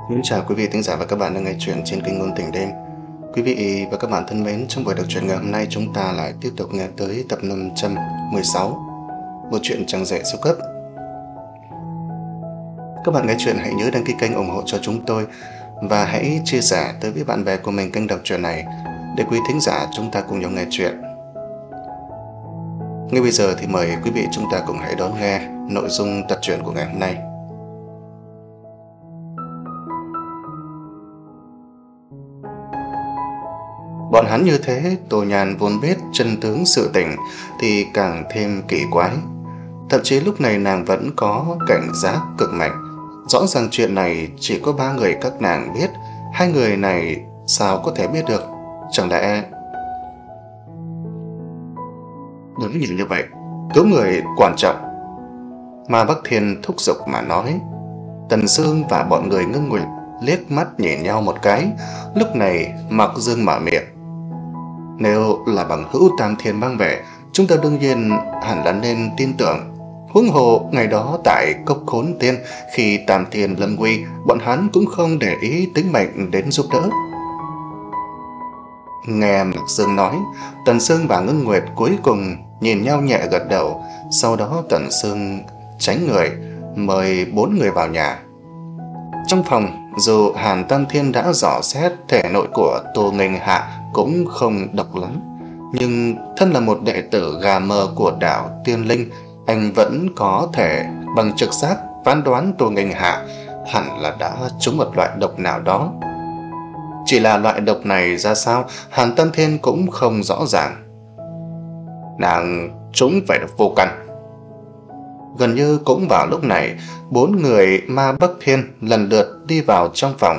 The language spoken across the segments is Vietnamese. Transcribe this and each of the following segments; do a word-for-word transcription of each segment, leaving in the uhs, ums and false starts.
Xin chào quý vị thính giả và các bạn đang nghe chuyện trên kênh Ngôn Tình Đêm. Quý vị và các bạn thân mến, trong buổi đọc truyện ngày hôm nay chúng ta lại tiếp tục nghe tới tập năm trăm mười sáu, một chuyện chẳng rẻ siêu cấp. Các bạn nghe chuyện hãy nhớ đăng ký kênh ủng hộ cho chúng tôi và hãy chia sẻ tới với bạn bè của mình kênh đọc truyện này để quý thính giả chúng ta cùng nhau nghe chuyện. Ngay bây giờ thì mời quý vị chúng ta cùng hãy đón nghe nội dung tập truyện của ngày hôm nay. Bọn hắn như thế, Tô Nhan vốn biết chân tướng sự tình thì càng thêm kỳ quái. Thậm chí lúc này nàng vẫn có cảnh giác cực mạnh. Rõ ràng chuyện này chỉ có ba người các nàng biết, hai người này sao có thể biết được? Chẳng lẽ... Đúng nhìn như vậy, cứu người quan trọng. Mà Bắc Thiên thúc giục mà nói. Tần Sương và bọn người ngưng nguyện liếc mắt nhìn nhau một cái. Lúc này Mặc Dương mở miệng. Nếu là bằng hữu Tam Thiên mang về, chúng ta đương nhiên hẳn là nên tin tưởng. Huống hồ ngày đó tại Cốc Khốn Tiên, khi Tam Thiên lâm nguy, bọn hắn cũng không để ý tính mệnh đến giúp đỡ. Nghe Mặc Dương nói, Tần Sương và Ngân Nguyệt cuối cùng nhìn nhau nhẹ gật đầu. Sau đó Tần Sương tránh người, mời bốn người vào nhà. Trong phòng, dù Hàn Tam Thiên đã dò xét thể nội của Tô Nghênh Hạ cũng không độc lắm, nhưng thân là một đệ tử gà mờ của đảo Tiên Linh, anh vẫn có thể bằng trực giác phán đoán Tô Nghênh Hạ hẳn là đã trúng một loại độc nào đó. Chỉ là loại độc này ra sao, Hàn Tam Thiên cũng không rõ ràng. Nàng trúng phải độc vô căn. Gần như cũng vào lúc này, bốn người Ma Bắc Thiên lần lượt đi vào trong phòng.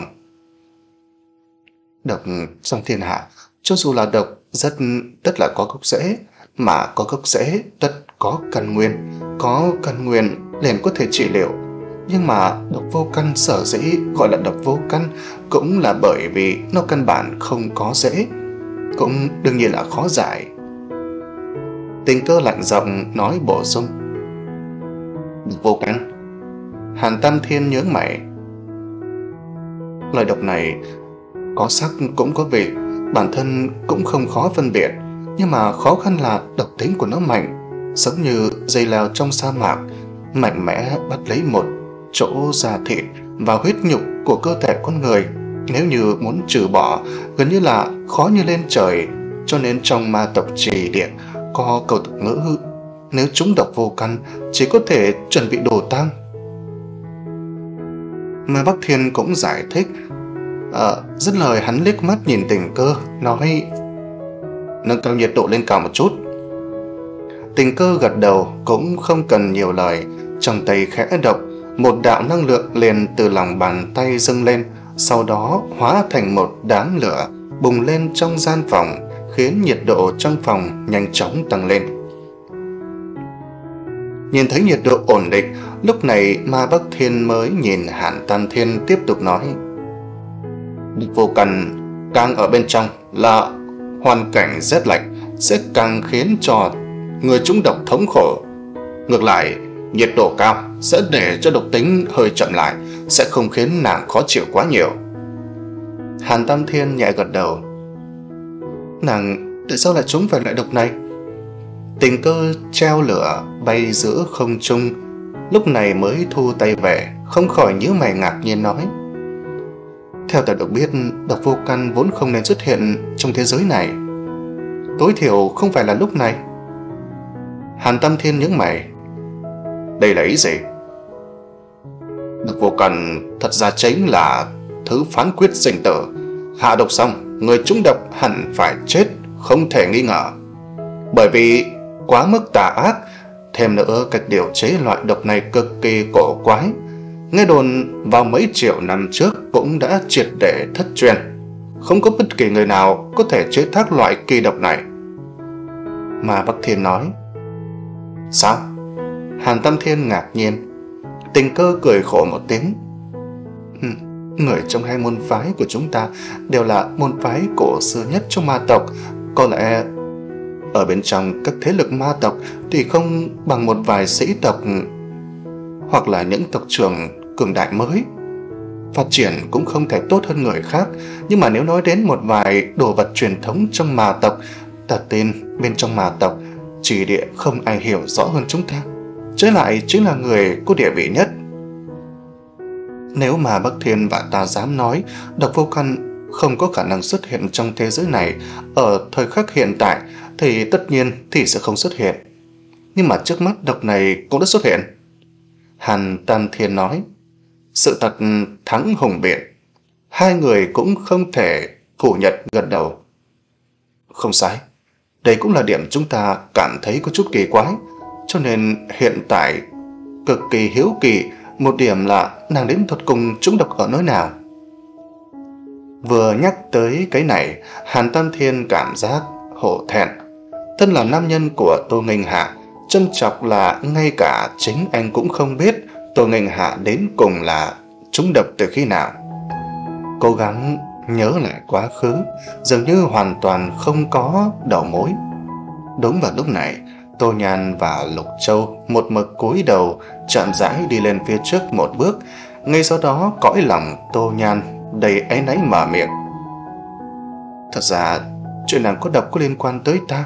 Độc trong thiên hạ, cho dù là độc rất tất là có gốc rễ, mà có gốc rễ tất có căn nguyên, có căn nguyên liền có thể trị liệu. Nhưng mà độc vô căn sở dĩ gọi là độc vô căn cũng là bởi vì nó căn bản không có rễ, cũng đương nhiên là khó giải. Tình Cơ lạnh giọng nói bổ sung. Độc vô căn. Hàn Tam Thiên nhướng mày. Loại độc này có sắc cũng có vị, bản thân cũng không khó phân biệt, nhưng mà khó khăn là độc tính của nó mạnh, giống như dây leo trong sa mạc, mạnh mẽ bắt lấy một chỗ da thịt và huyết nhục của cơ thể con người. Nếu như muốn trừ bỏ, gần như là khó như lên trời. Cho nên trong ma tộc Trì Địa có câu tục ngữ, nếu trúng độc vô căn chỉ có thể chuẩn bị đồ tang. Mà Bắc Thiên cũng giải thích. À, dứt lời hắn liếc mắt nhìn Tình Cơ, nói nâng cao nhiệt độ lên cao một chút. Tình Cơ gật đầu, cũng không cần nhiều lời. Trong tay khẽ động, một đạo năng lượng liền từ lòng bàn tay dâng lên, sau đó hóa thành một đám lửa bùng lên trong gian phòng, khiến nhiệt độ trong phòng nhanh chóng tăng lên. Nhìn thấy nhiệt độ ổn định, lúc này Ma Bắc Thiên mới nhìn Hàn Tam Thiên tiếp tục nói. Độc vô căn càng ở bên trong là hoàn cảnh rét lạnh, sẽ càng khiến cho người trúng độc thống khổ. Ngược lại, nhiệt độ cao sẽ để cho độc tính hơi chậm lại, sẽ không khiến nàng khó chịu quá nhiều. Hàn Tam Thiên nhẹ gật đầu. Nàng tại sao lại trúng phải loại độc này? Tình Cơ treo lửa bay giữa không trung, lúc này mới thu tay về, không khỏi nhíu mày ngạc nhiên nói. Theo ta được biết, độc vô căn vốn không nên xuất hiện trong thế giới này, tối thiểu không phải là lúc này. Hàn Tam Thiên nhướng mày. Đây là ý gì? Độc vô căn thật ra chính là thứ phán quyết sinh tử. Hạ độc xong, người trúng độc hẳn phải chết, không thể nghi ngờ. Bởi vì quá mức tà ác, thêm nữa cách điều chế loại độc này cực kỳ cổ quái. Nghe đồn vào mấy triệu năm trước cũng đã triệt để thất truyền, không có bất kỳ người nào có thể chế tác loại kỳ độc này. Mà Bắc Thiên nói. Sao? Hàn Tam Thiên ngạc nhiên. Tình Cơ cười khổ một tiếng. Ừ, người trong hai môn phái của chúng ta đều là môn phái cổ xưa nhất trong ma tộc. Có lẽ ở bên trong các thế lực ma tộc thì không bằng một vài sĩ tộc hoặc là những tộc trưởng cường đại mới. phát triển cũng không thể tốt hơn người khác. Nhưng mà nếu nói đến một vài đồ vật truyền thống trong ma tộc, ta tin bên trong ma tộc chỉ địa không ai hiểu rõ hơn chúng ta, trái lại chính là người có địa vị nhất. Nếu mà Bắc Thiên và ta dám nói độc vô căn không có khả năng xuất hiện trong thế giới này ở thời khắc hiện tại, thì tất nhiên thì sẽ không xuất hiện. Nhưng mà trước mắt độc này cũng đã xuất hiện. Hàn Tam Thiên nói, sự thật thắng hùng biện. Hai người cũng không thể phủ nhận, gật đầu. Không sai, đây cũng là điểm chúng ta cảm thấy có chút kỳ quái. Cho nên hiện tại cực kỳ hiếu kỳ một điểm là nàng đến thuật cùng chúng độc ở nơi nào. Vừa nhắc tới cái này, Hàn Tam Thiên cảm giác hổ thẹn. Thân là nam nhân của Tô Nghênh Hạ, châm chọc là ngay cả chính anh cũng không biết Tô Nghênh Hạ đến cùng là trúng độc từ khi nào. Cố gắng nhớ lại quá khứ, dường như hoàn toàn không có đầu mối. Đúng vào lúc này, Tô Nhan và Lục Châu một mực cúi đầu chậm rãi đi lên phía trước một bước. Ngay sau đó cõi lòng Tô Nhan đầy áy náy mở miệng. Thật ra chuyện nàng có độc có liên quan tới ta.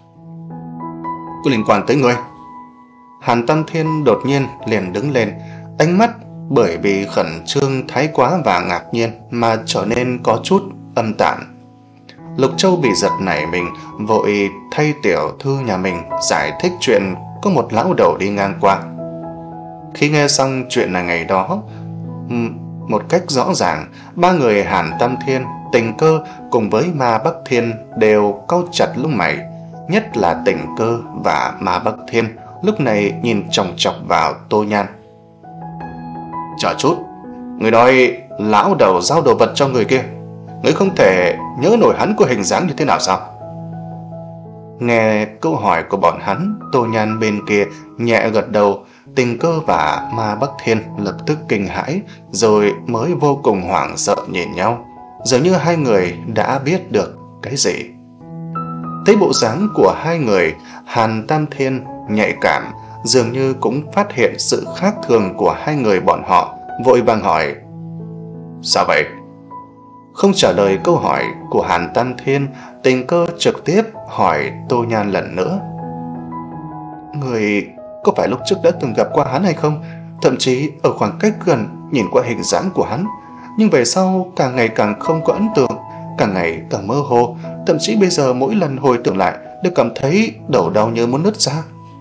Có liên quan tới ngươi? Hàn Tam Thiên đột nhiên liền đứng lên, ánh mắt bởi vì khẩn trương thái quá và ngạc nhiên mà trở nên có chút âm tàn. Lục Châu bị giật nảy mình, vội thay tiểu thư nhà mình giải thích chuyện có một lão đầu đi ngang qua. Khi nghe xong chuyện là ngày đó một cách rõ ràng, ba người Hàn Tam Thiên, Tình Cơ cùng với Ma Bắc Thiên đều cau chặt lông mày. Nhất là Tình Cơ và Ma Bắc Thiên lúc này nhìn chòng chọc vào Tô Nhan. Chờ chút, người nói lão đầu giao đồ vật cho người kia, người không thể nhớ nổi hắn có hình dáng như thế nào sao? Nghe câu hỏi của bọn hắn, Tô Nhan bên kia nhẹ gật đầu. Tình Cơ và Ma Bắc Thiên lập tức kinh hãi, rồi mới vô cùng hoảng sợ nhìn nhau, dường như hai người đã biết được cái gì. Thấy bộ dáng của hai người, Hàn Tam Thiên nhạy cảm, dường như cũng phát hiện sự khác thường của hai người bọn họ, vội vàng hỏi: sao vậy? Không trả lời câu hỏi của Hàn Tam Thiên, Tình Cơ trực tiếp hỏi Tô Nhan lần nữa: người có phải lúc trước đã từng gặp qua hắn hay không? Thậm chí ở khoảng cách gần nhìn qua hình dáng của hắn, nhưng về sau càng ngày càng không có ấn tượng, càng ngày càng mơ hồ, thậm chí bây giờ mỗi lần hồi tưởng lại đều cảm thấy đầu đau như muốn nứt ra.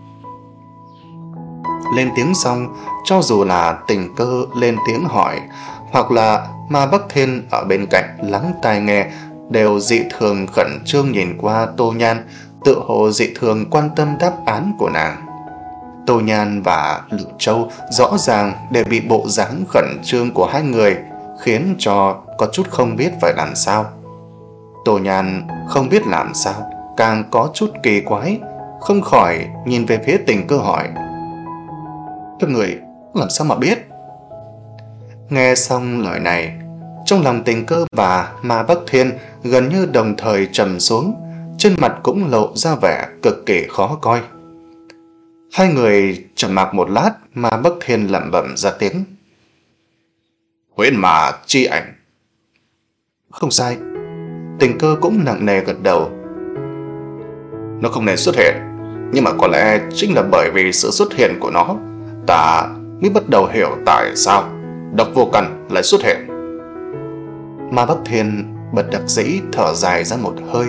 Lên tiếng xong, cho dù là Tình Cơ lên tiếng hỏi, hoặc là Ma Bắc Thiên ở bên cạnh lắng tai nghe, đều dị thường khẩn trương nhìn qua Tô Nhan, tự hồ dị thường quan tâm đáp án của nàng. Tô Nhan và Lục Châu rõ ràng đều bị bộ dáng khẩn trương của hai người khiến cho có chút không biết phải làm sao. Tô Nhan không biết làm sao, càng có chút kỳ quái, không khỏi nhìn về phía Tình Cơ hỏi: các người làm sao mà biết? Nghe xong lời này, trong lòng Tình Cơ và Ma Bắc Thiên gần như đồng thời trầm xuống, trên mặt cũng lộ ra vẻ cực kỳ khó coi. Hai người trầm mặc một lát, Ma Bắc Thiên lẩm bẩm ra tiếng: huyễn mà chi ảnh. Không sai. Tình Cơ cũng nặng nề gật đầu. Nó không nên xuất hiện, nhưng mà có lẽ chính là bởi vì sự xuất hiện của nó, ta mới bắt đầu hiểu tại sao độc vô căn lại xuất hiện. Ma Bắc Thiên bật đặc dĩ thở dài ra một hơi.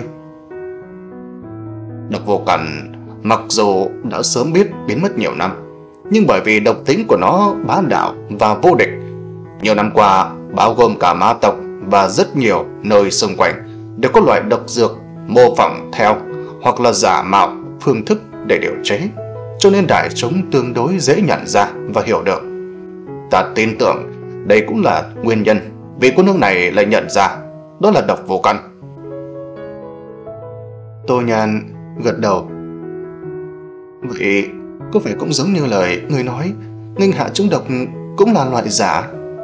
Độc vô căn mặc dù đã sớm biết biến mất nhiều năm, nhưng bởi vì độc tính của nó bá đạo và vô địch, nhiều năm qua bao gồm cả ma tộc và rất nhiều nơi xung quanh đều có loại độc dược mô phỏng theo hoặc là giả mạo phương thức để điều chế, cho nên đại chúng tương đối dễ nhận ra và hiểu được. Ta tin tưởng đây cũng là nguyên nhân vì cô nương này lại nhận ra đó là độc vô căn. Tô Nhan gật đầu. Vậy có phải cũng giống như lời người nói, Nghênh Hạ trúng độc cũng là loại giả?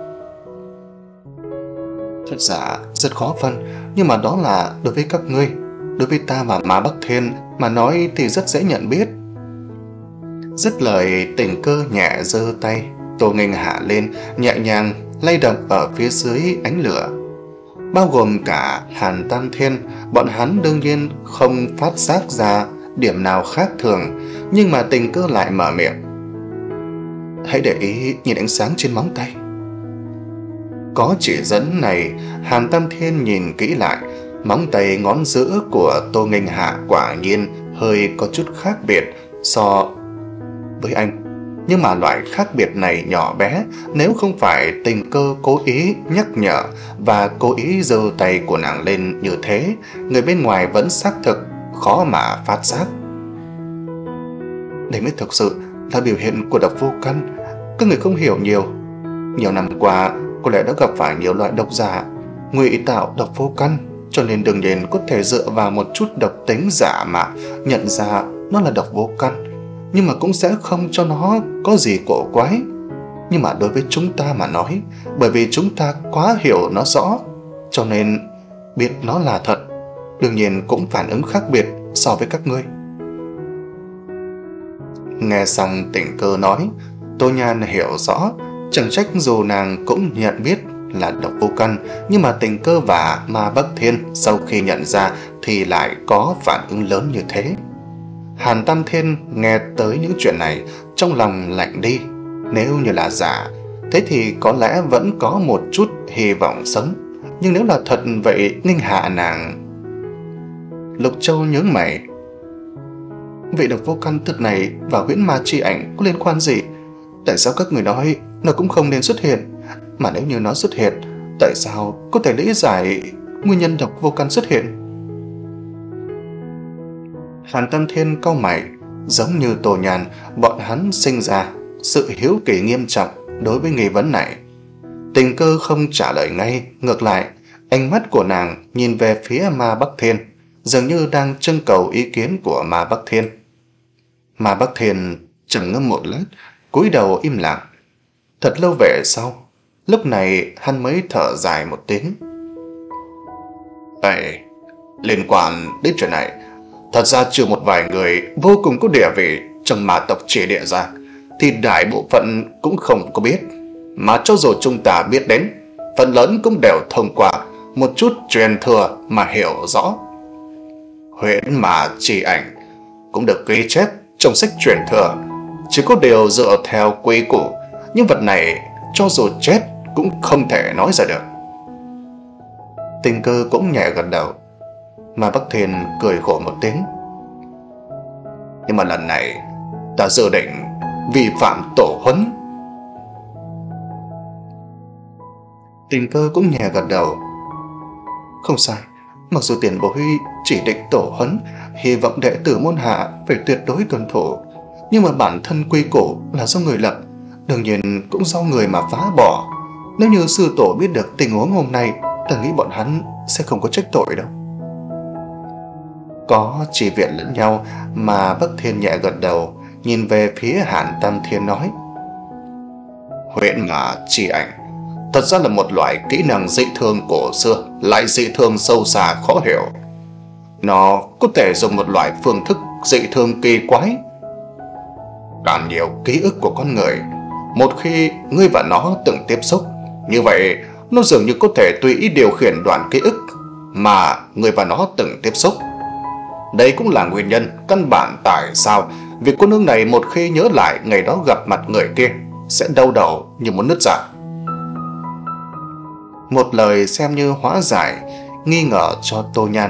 Thật giả rất khó phân, nhưng mà đó là đối với các ngươi. Đối với ta và Ma Bắc Thiên mà nói thì rất dễ nhận biết. Dứt lời, Tình Cơ nhẹ giơ tay, Tô Nghênh Hạ lên, nhẹ nhàng lay động ở phía dưới ánh lửa. Bao gồm cả Hàn Tam Thiên, bọn hắn đương nhiên không phát giác ra điểm nào khác thường, nhưng mà Tình Cơ lại mở miệng. Hãy để ý nhìn ánh sáng trên móng tay. Có chỉ dẫn này, Hàn Tam Thiên nhìn kỹ lại, móng tay ngón giữa của Tô Nghênh Hạ quả nhiên hơi có chút khác biệt so với anh. Nhưng mà loại khác biệt này nhỏ bé, nếu không phải Tình Cơ cố ý nhắc nhở và cố ý giơ tay của nàng lên như thế, người bên ngoài vẫn xác thực khó mà phát giác. Đây mới thực sự là biểu hiện của độc vô căn. Các người không hiểu nhiều. Nhiều năm qua, có lẽ đã gặp phải nhiều loại độc giả ngụy tạo độc vô căn, cho nên đương nhiên có thể dựa vào một chút độc tính giả mà nhận ra nó là độc vô căn, nhưng mà cũng sẽ không cho nó có gì cổ quái. Nhưng mà đối với chúng ta mà nói, bởi vì chúng ta quá hiểu nó rõ, cho nên biết nó là thật, đương nhiên cũng phản ứng khác biệt so với các ngươi. Nghe xong Tình Cơ nói, Tô Nhan hiểu rõ, chẳng trách dù nàng cũng nhận biết là độc vô căn, nhưng mà Tình Cơ và Ma Bắc Thiên sau khi nhận ra thì lại có phản ứng lớn như thế. Hàn Tam Thiên nghe tới những chuyện này, trong lòng lạnh đi. Nếu như là giả, thế thì có lẽ vẫn có một chút hy vọng sống. Nhưng nếu là thật vậy, Nghênh Hạ nàng... Lục Châu nhướng mày. Vậy độc vô căn thực này và huyễn ma chi ảnh có liên quan gì? Tại sao các người nói nó cũng không nên xuất hiện? Mà nếu như nó xuất hiện, tại sao có thể lý giải nguyên nhân độc vô căn xuất hiện? Hàn Tam Thiên cau mày, giống như Tô Nhan, bọn hắn sinh ra sự hiếu kỳ nghiêm trọng đối với nghi vấn này. Tình Cơ không trả lời ngay, ngược lại, ánh mắt của nàng nhìn về phía Ma Bắc Thiên, dường như đang trưng cầu ý kiến của Ma Bắc Thiên. Ma Bắc Thiên trầm ngâm một lát, cúi đầu im lặng. Thật lâu về sau, lúc này hắn mới thở dài một tiếng. Ê, liên quan đến chuyện này, thật ra trừ một vài người vô cùng có địa vị trong ma tộc Chỉ Địa ra, thì đại bộ phận cũng không có biết. Mà cho dù chúng ta biết đến, phần lớn cũng đều thông qua một chút truyền thừa mà hiểu rõ. Huyễn ma chi ảnh cũng được ghi chép trong sách truyền thừa, chỉ có điều dựa theo quy củ, nhưng vật này cho dù chết cũng không thể nói ra được. Tình Cơ cũng nhẹ gật đầu. Mà Bắc Thiên cười khổ một tiếng. Nhưng mà lần này ta dự định vi phạm tổ huấn. Tình Cơ cũng nhẹ gật đầu. Không sai, mặc dù tiền bối chỉ định tổ huấn, hy vọng đệ tử môn hạ phải tuyệt đối tuân thủ, nhưng mà bản thân quy củ là do người lập, đương nhiên cũng do người mà phá bỏ. Nếu như sư tổ biết được tình huống hôm nay, ta nghĩ bọn hắn sẽ không có trách tội đâu. Có chỉ viện lẫn nhau mà Bắc Thiên nhẹ gật đầu, nhìn về phía Hàn Tam Thiên nói. Huyễn ma chi ảnh thật ra là một loại kỹ năng dị thường cổ xưa, lại dị thường sâu xa khó hiểu. Nó có thể dùng một loại phương thức dị thường kỳ quái. Càng nhiều ký ức của con người, một khi ngươi và nó từng tiếp xúc, như vậy nó dường như có thể tùy ý điều khiển đoạn ký ức mà người và nó từng tiếp xúc. Đây cũng là nguyên nhân căn bản tại sao việc cô nương này một khi nhớ lại ngày đó gặp mặt người kia sẽ đau đầu như muốn nứt ra. Một lời xem như hóa giải nghi ngờ cho Tô Nhan.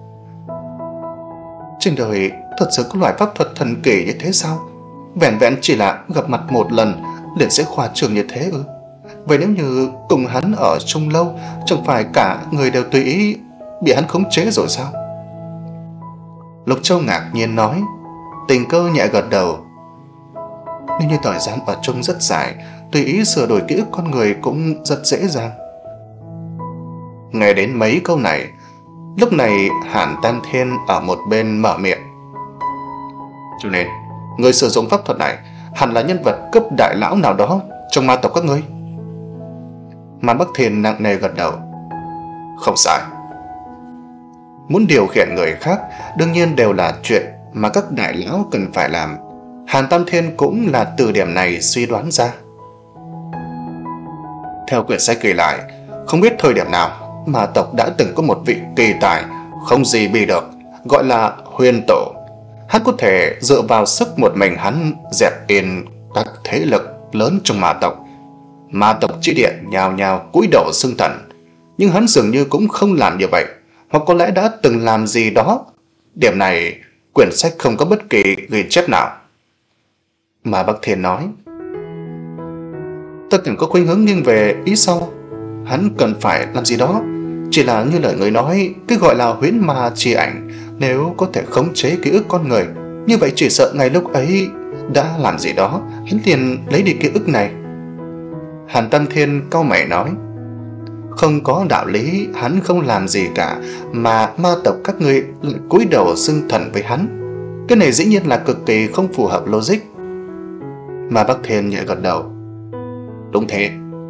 Trên đời thật sự có loại pháp thuật thần kỳ như thế sao? Vẹn vẹn chỉ là gặp mặt một lần liền sẽ khoa trương như thế ư? Vậy nếu như cùng hắn ở chung lâu, chẳng phải cả người đều tùy ý bị hắn khống chế rồi sao? Lục Châu ngạc nhiên nói. Tình Cơ nhẹ gật đầu. Nếu như thời gian ở chung rất dài, tùy ý sửa đổi ký ức con người cũng rất dễ dàng. Nghe đến mấy câu này, lúc này Hàn Tam Thiên ở một bên mở miệng. Cho nên người sử dụng pháp thuật này hẳn là nhân vật cấp đại lão nào đó trong ma tộc các ngươi. Mà Bắc Thiên nặng nề gật đầu. Không sai. Muốn điều khiển người khác đương nhiên đều là chuyện mà các đại lão cần phải làm. Hàn Tam Thiên cũng là từ điểm này suy đoán ra. Theo quyển sách ghi lại, không biết thời điểm nào ma tộc đã từng có một vị kỳ tài không gì bì được, gọi là Huyền Tổ. Hắn có thể dựa vào sức một mình hắn dẹp yên các thế lực lớn trong ma tộc. Ma tộc chỉ địa nhào nhào cúi đầu xưng thần, nhưng hắn dường như cũng không làm như vậy, hoặc có lẽ đã từng làm gì đó. Điểm này quyển sách không có bất kỳ ghi chép nào. Mà Bắc Thiên nói, ta từng có khuynh hướng nghiêng về ý sau. Hắn cần phải làm gì đó. Chỉ là như lời người nói, cái gọi là huyễn ma chi ảnh, nếu có thể khống chế ký ức con người, như vậy chỉ sợ ngay lúc ấy đã làm gì đó, hắn liền lấy đi ký ức này. Hàn Tam Thiên cau mày nói, không có đạo lý hắn không làm gì cả, mà ma tộc các ngươi lại cúi đầu xưng thần với hắn. Cái này dĩ nhiên là cực kỳ không phù hợp logic. Mà Bắc Thiên nhẹ gật đầu, đúng thế.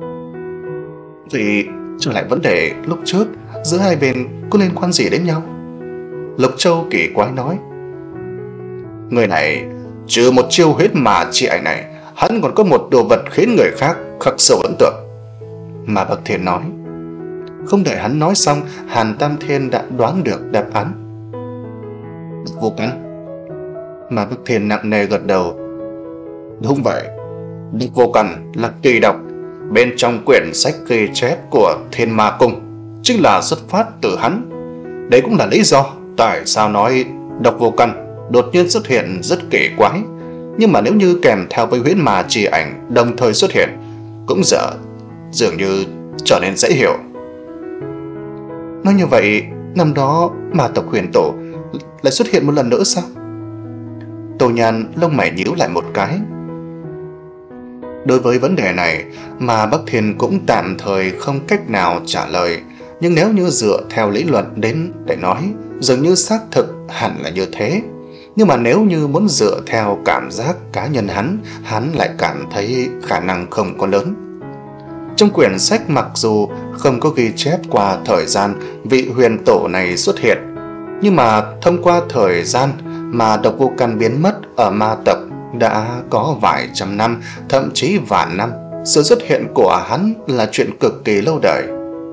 Vì trở lại vấn đề lúc trước, giữa hai bên có liên quan gì đến nhau? Lục Châu kỳ quái nói, người này trừ một chiêu huyết mà chi ảnh này, hắn còn có một đồ vật khiến người khác khắc sâu ấn tượng. Mà Bắc Thiên nói. Không đợi hắn nói xong, Hàn Tam Thiên đã đoán được đáp án. Độc vô căn. Mà Bắc Thiên nặng nề gật đầu. Đúng vậy, độc vô căn là kỳ độc bên trong quyển sách ghi chép của Thiên Ma Cung, chính là xuất phát từ hắn. Đấy cũng là lý do tại sao nói độc vô căn đột nhiên xuất hiện rất kỳ quái. Nhưng mà nếu như kèm theo với huyễn ma chi ảnh đồng thời xuất hiện, cũng giờ dường như trở nên dễ hiểu. Nói như vậy, năm đó ma tộc Huyền Tổ lại xuất hiện một lần nữa sao? Tô Nhan lông mày nhíu lại một cái. Đối với vấn đề này mà Bắc Thiên cũng tạm thời không cách nào trả lời. Nhưng nếu như dựa theo lý luận đến để nói, dường như xác thực hẳn là như thế. Nhưng mà nếu như muốn dựa theo cảm giác cá nhân hắn, hắn lại cảm thấy khả năng không có lớn. Trong quyển sách mặc dù không có ghi chép qua thời gian vị huyền tổ này xuất hiện, nhưng mà thông qua thời gian mà độc vô căn biến mất ở ma tộc đã có vài trăm năm, thậm chí vạn năm. Sự xuất hiện của hắn là chuyện cực kỳ lâu đời.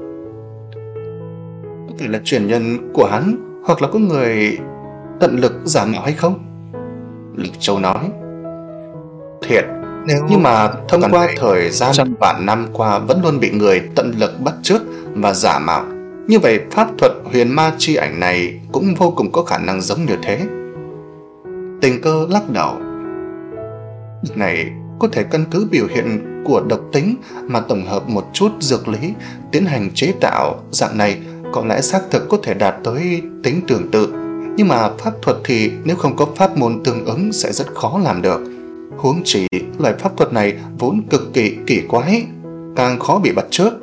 Có thể là truyền nhân của hắn, hoặc là có người tận lực giả mạo hay không? Lục Châu nói. Thiệt, nếu nhưng mà thông qua thời gian trăm vạn năm qua vẫn luôn bị người tận lực bắt chước và giả mạo, như vậy pháp thuật huyền ma chi ảnh này cũng vô cùng có khả năng giống như thế. Tình Cơ lắc đầu. Này có thể căn cứ biểu hiện của độc tính mà tổng hợp một chút dược lý tiến hành chế tạo dạng này, có lẽ xác thực có thể đạt tới tính tương tự. Nhưng mà pháp thuật thì nếu không có pháp môn tương ứng sẽ rất khó làm được. Huống chỉ loại pháp thuật này vốn cực kỳ kỳ quái, càng khó bị bắt chước.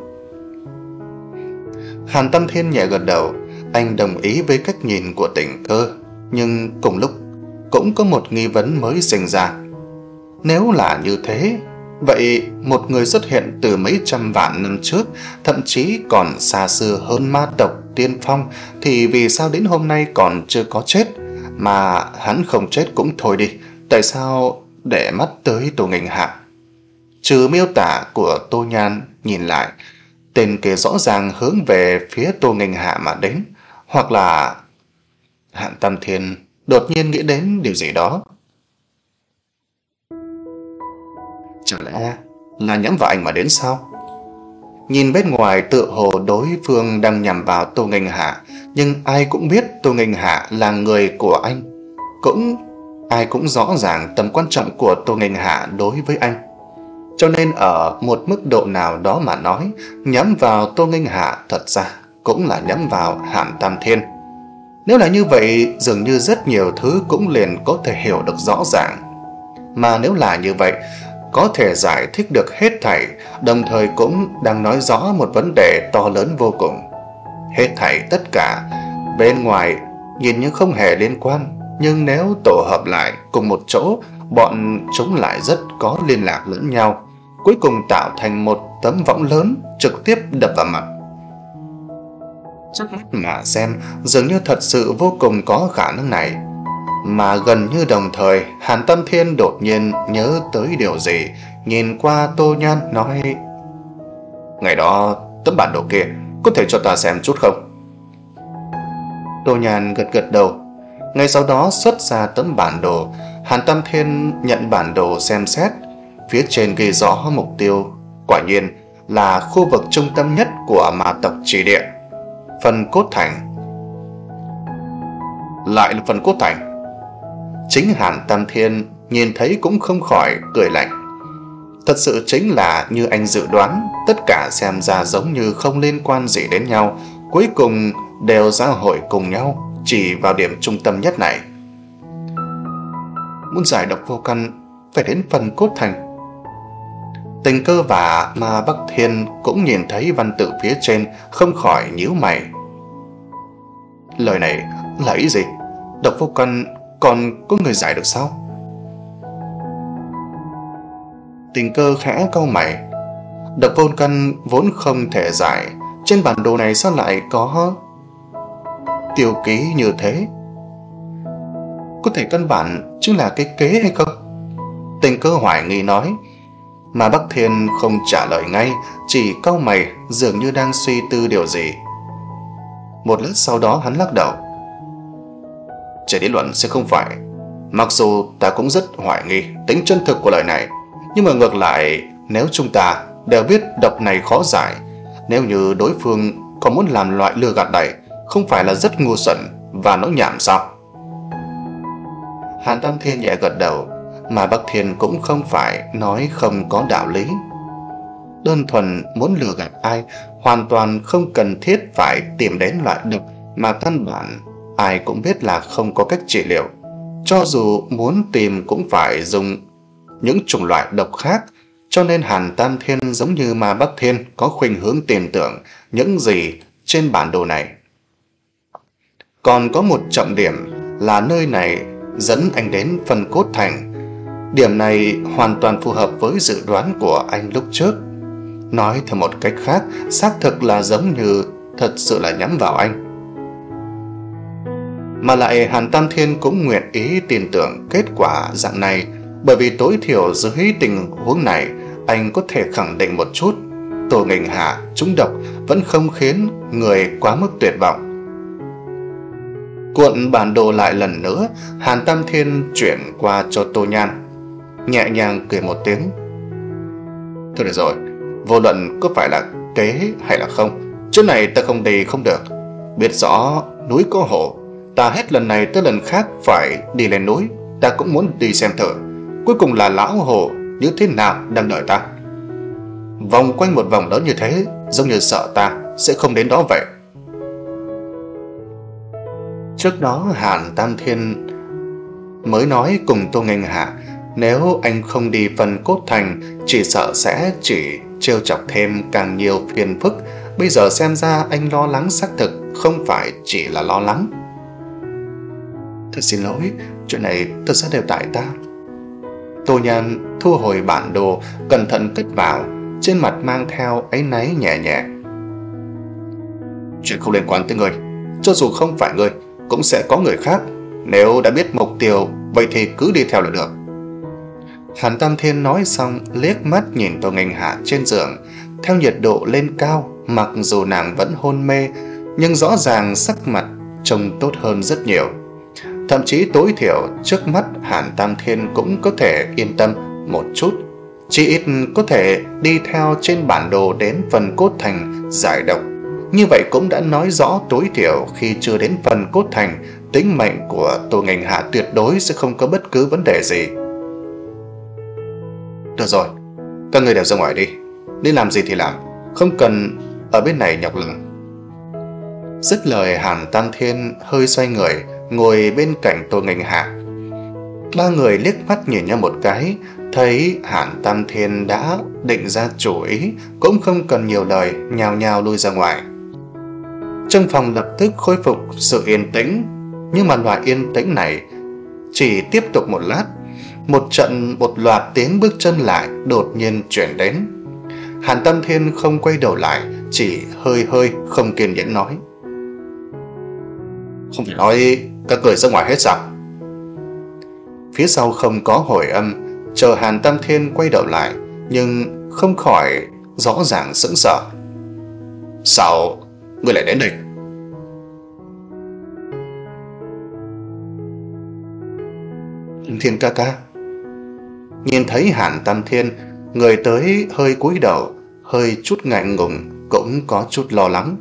Hàn Tam Thiên nhẹ gật đầu, anh đồng ý với cách nhìn của Tình Cơ, nhưng cùng lúc cũng có một nghi vấn mới sinh ra. Nếu là như thế, vậy một người xuất hiện từ mấy trăm vạn năm trước, thậm chí còn xa xưa hơn ma tộc tiên phong, thì vì sao đến hôm nay còn chưa có chết? Mà hắn không chết cũng thôi đi, tại sao để mắt tới Tô Nghênh Hạ? Trừ miêu tả của Tô Nhan nhìn lại, tên kia rõ ràng hướng về phía Tô Nghênh Hạ mà đến, hoặc là Hàn Tam Thiên đột nhiên nghĩ đến điều gì đó. Chẳng lẽ là nhắm vào anh mà đến sao? Nhìn bên ngoài tựa hồ đối phương đang nhằm vào Tô Nghênh Hạ, nhưng ai cũng biết Tô Nghênh Hạ là người của anh. Cũng ai cũng rõ ràng tầm quan trọng của Tô Nghênh Hạ đối với anh. Cho nên ở một mức độ nào đó mà nói, nhắm vào Tô Nghênh Hạ thật ra cũng là nhắm vào Hàn Tam Thiên. Nếu là như vậy, dường như rất nhiều thứ cũng liền có thể hiểu được rõ ràng. Mà nếu là như vậy, có thể giải thích được hết thảy, đồng thời cũng đang nói rõ một vấn đề to lớn vô cùng. Hết thảy tất cả bên ngoài nhìn như không hề liên quan, nhưng nếu tổ hợp lại cùng một chỗ, bọn chúng lại rất có liên lạc lẫn nhau, cuối cùng tạo thành một tấm võng lớn trực tiếp đập vào mặt. Trước mắt mà xem, dường như thật sự vô cùng có khả năng này. Mà gần như đồng thời, Hàn Tam Thiên đột nhiên nhớ tới điều gì, nhìn qua Tô Nhan nói: Ngày đó tấm bản đồ kia có thể cho ta xem chút không? Tô Nhàn gật gật đầu. Ngay sau đó xuất ra tấm bản đồ. Hàn Tam Thiên nhận bản đồ xem xét. Phía trên ghi rõ mục tiêu, quả nhiên là khu vực trung tâm nhất của ma tộc Chỉ Địa, Phần Cốt Thành. Lại là Phần Cốt Thành. Chính Hàn Tam Thiên nhìn thấy cũng không khỏi cười lạnh. Thật sự chính là như anh dự đoán, tất cả xem ra giống như không liên quan gì đến nhau, cuối cùng đều giao hội cùng nhau chỉ vào điểm trung tâm nhất này. Muốn giải độc vô căn phải đến Phần Cốt Thành. Tình Cơ và Ma Bắc Thiên cũng nhìn thấy văn tự phía trên, không khỏi nhíu mày. Lời này là ý gì? Độc vô căn còn có người giải được sao? Tình Cơ khẽ cau mày. Độc vô căn vốn không thể giải, trên bản đồ này sao lại có tiêu ký như thế? Có thể căn bản chính là cái kế hay không? Tình Cơ hoài nghi nói. Mà Bắc Thiên không trả lời ngay, chỉ cau mày dường như đang suy tư điều gì. Một lát sau đó hắn lắc đầu. Trên lý luận sẽ không phải. Mặc dù ta cũng rất hoài nghi tính chân thực của lời này, nhưng mà ngược lại, nếu chúng ta đều biết độc này khó giải, nếu như đối phương có muốn làm loại lừa gạt này, không phải là rất ngu xuẩn và nói nhảm sao? Hàn Tam Thiên nhẹ gật đầu. Mà Bắc Thiên cũng không phải nói không có đạo lý. Đơn thuần muốn lừa gạt ai, hoàn toàn không cần thiết phải tìm đến loại độc mà căn bản ai cũng biết là không có cách trị liệu. Cho dù muốn tìm cũng phải dùng những chủng loại độc khác. Cho nên Hàn Tam Thiên giống như Ma Bắc Thiên có khuynh hướng tin tưởng những gì trên bản đồ này. Còn có một trọng điểm là nơi này dẫn anh đến Phần Cốt Thành. Điểm này hoàn toàn phù hợp với dự đoán của anh lúc trước. Nói theo một cách khác, xác thực là giống như thật sự là nhắm vào anh. Mà lại Hàn Tam Thiên cũng nguyện ý tin tưởng kết quả dạng này, bởi vì tối thiểu dưới tình huống này, anh có thể khẳng định một chút, Tô Nghênh Hà trúng độc vẫn không khiến người quá mức tuyệt vọng. Cuộn bản đồ lại lần nữa, Hàn Tam Thiên chuyển qua cho Tô Nhan, nhẹ nhàng cười một tiếng. Thôi được rồi, vô luận có phải là kế hay là không, chỗ này ta không đi không được. Biết rõ núi có hổ, ta hết lần này tới lần khác phải đi lên núi, ta cũng muốn đi xem thử cuối cùng là lão hổ như thế nào đang đợi ta. Vòng quanh một vòng lớn như thế, giống như sợ ta sẽ không đến đó vậy. Trước đó Hàn Tam Thiên mới nói cùng Tô Nghênh Hà, nếu anh không đi Phần Cốt Thành, chỉ sợ sẽ chỉ trêu chọc thêm càng nhiều phiền phức. Bây giờ xem ra anh lo lắng xác thực, không phải chỉ là lo lắng. Thật xin lỗi, chuyện này thật ra đều tại ta. Tô Nhan thu hồi bản đồ, cẩn thận cất vào, trên mặt mang theo áy náy nhẹ nhẹ. Chuyện không liên quan tới người, cho dù không phải người, cũng sẽ có người khác. Nếu đã biết mục tiêu, vậy thì cứ đi theo là được. Hàn Tam Thiên nói xong, liếc mắt nhìn Tô Nghênh Hà trên giường. Theo nhiệt độ lên cao, mặc dù nàng vẫn hôn mê, nhưng rõ ràng sắc mặt trông tốt hơn rất nhiều. Thậm chí tối thiểu trước mắt Hàn Tam Thiên cũng có thể yên tâm một chút. Chỉ ít có thể đi theo trên bản đồ đến Phần Cốt Thành giải độc. Như vậy cũng đã nói rõ tối thiểu khi chưa đến Phần Cốt Thành, tính mệnh của Tô Nghênh Hà tuyệt đối sẽ không có bất cứ vấn đề gì. Được rồi, các người đều ra ngoài đi, nên làm gì thì làm, không cần ở bên này nhọc lòng. Dứt lời, Hàn Tam Thiên hơi xoay người, ngồi bên cạnh Tô Nghênh Hà. Ba người liếc mắt nhìn nhau một cái, thấy Hàn Tam Thiên đã định ra chủ ý, cũng không cần nhiều lời, nhào nhào lui ra ngoài. Trong phòng lập tức khôi phục sự yên tĩnh, nhưng mà loại yên tĩnh này chỉ tiếp tục một lát, một trận một loạt tiếng bước chân lại đột nhiên chuyển đến. Hàn Tam Thiên không quay đầu lại, chỉ hơi hơi không kiên nhẫn nói: Không phải nói các người ra ngoài hết sao? Phía sau không có hồi âm, chờ Hàn Tam Thiên quay đầu lại, nhưng không khỏi rõ ràng sững sờ. Sao ngươi lại đến đây? Thiên ca ca. Nhìn thấy Hàn Tam Thiên, người tới hơi cúi đầu, hơi chút ngại ngùng, cũng có chút lo lắng.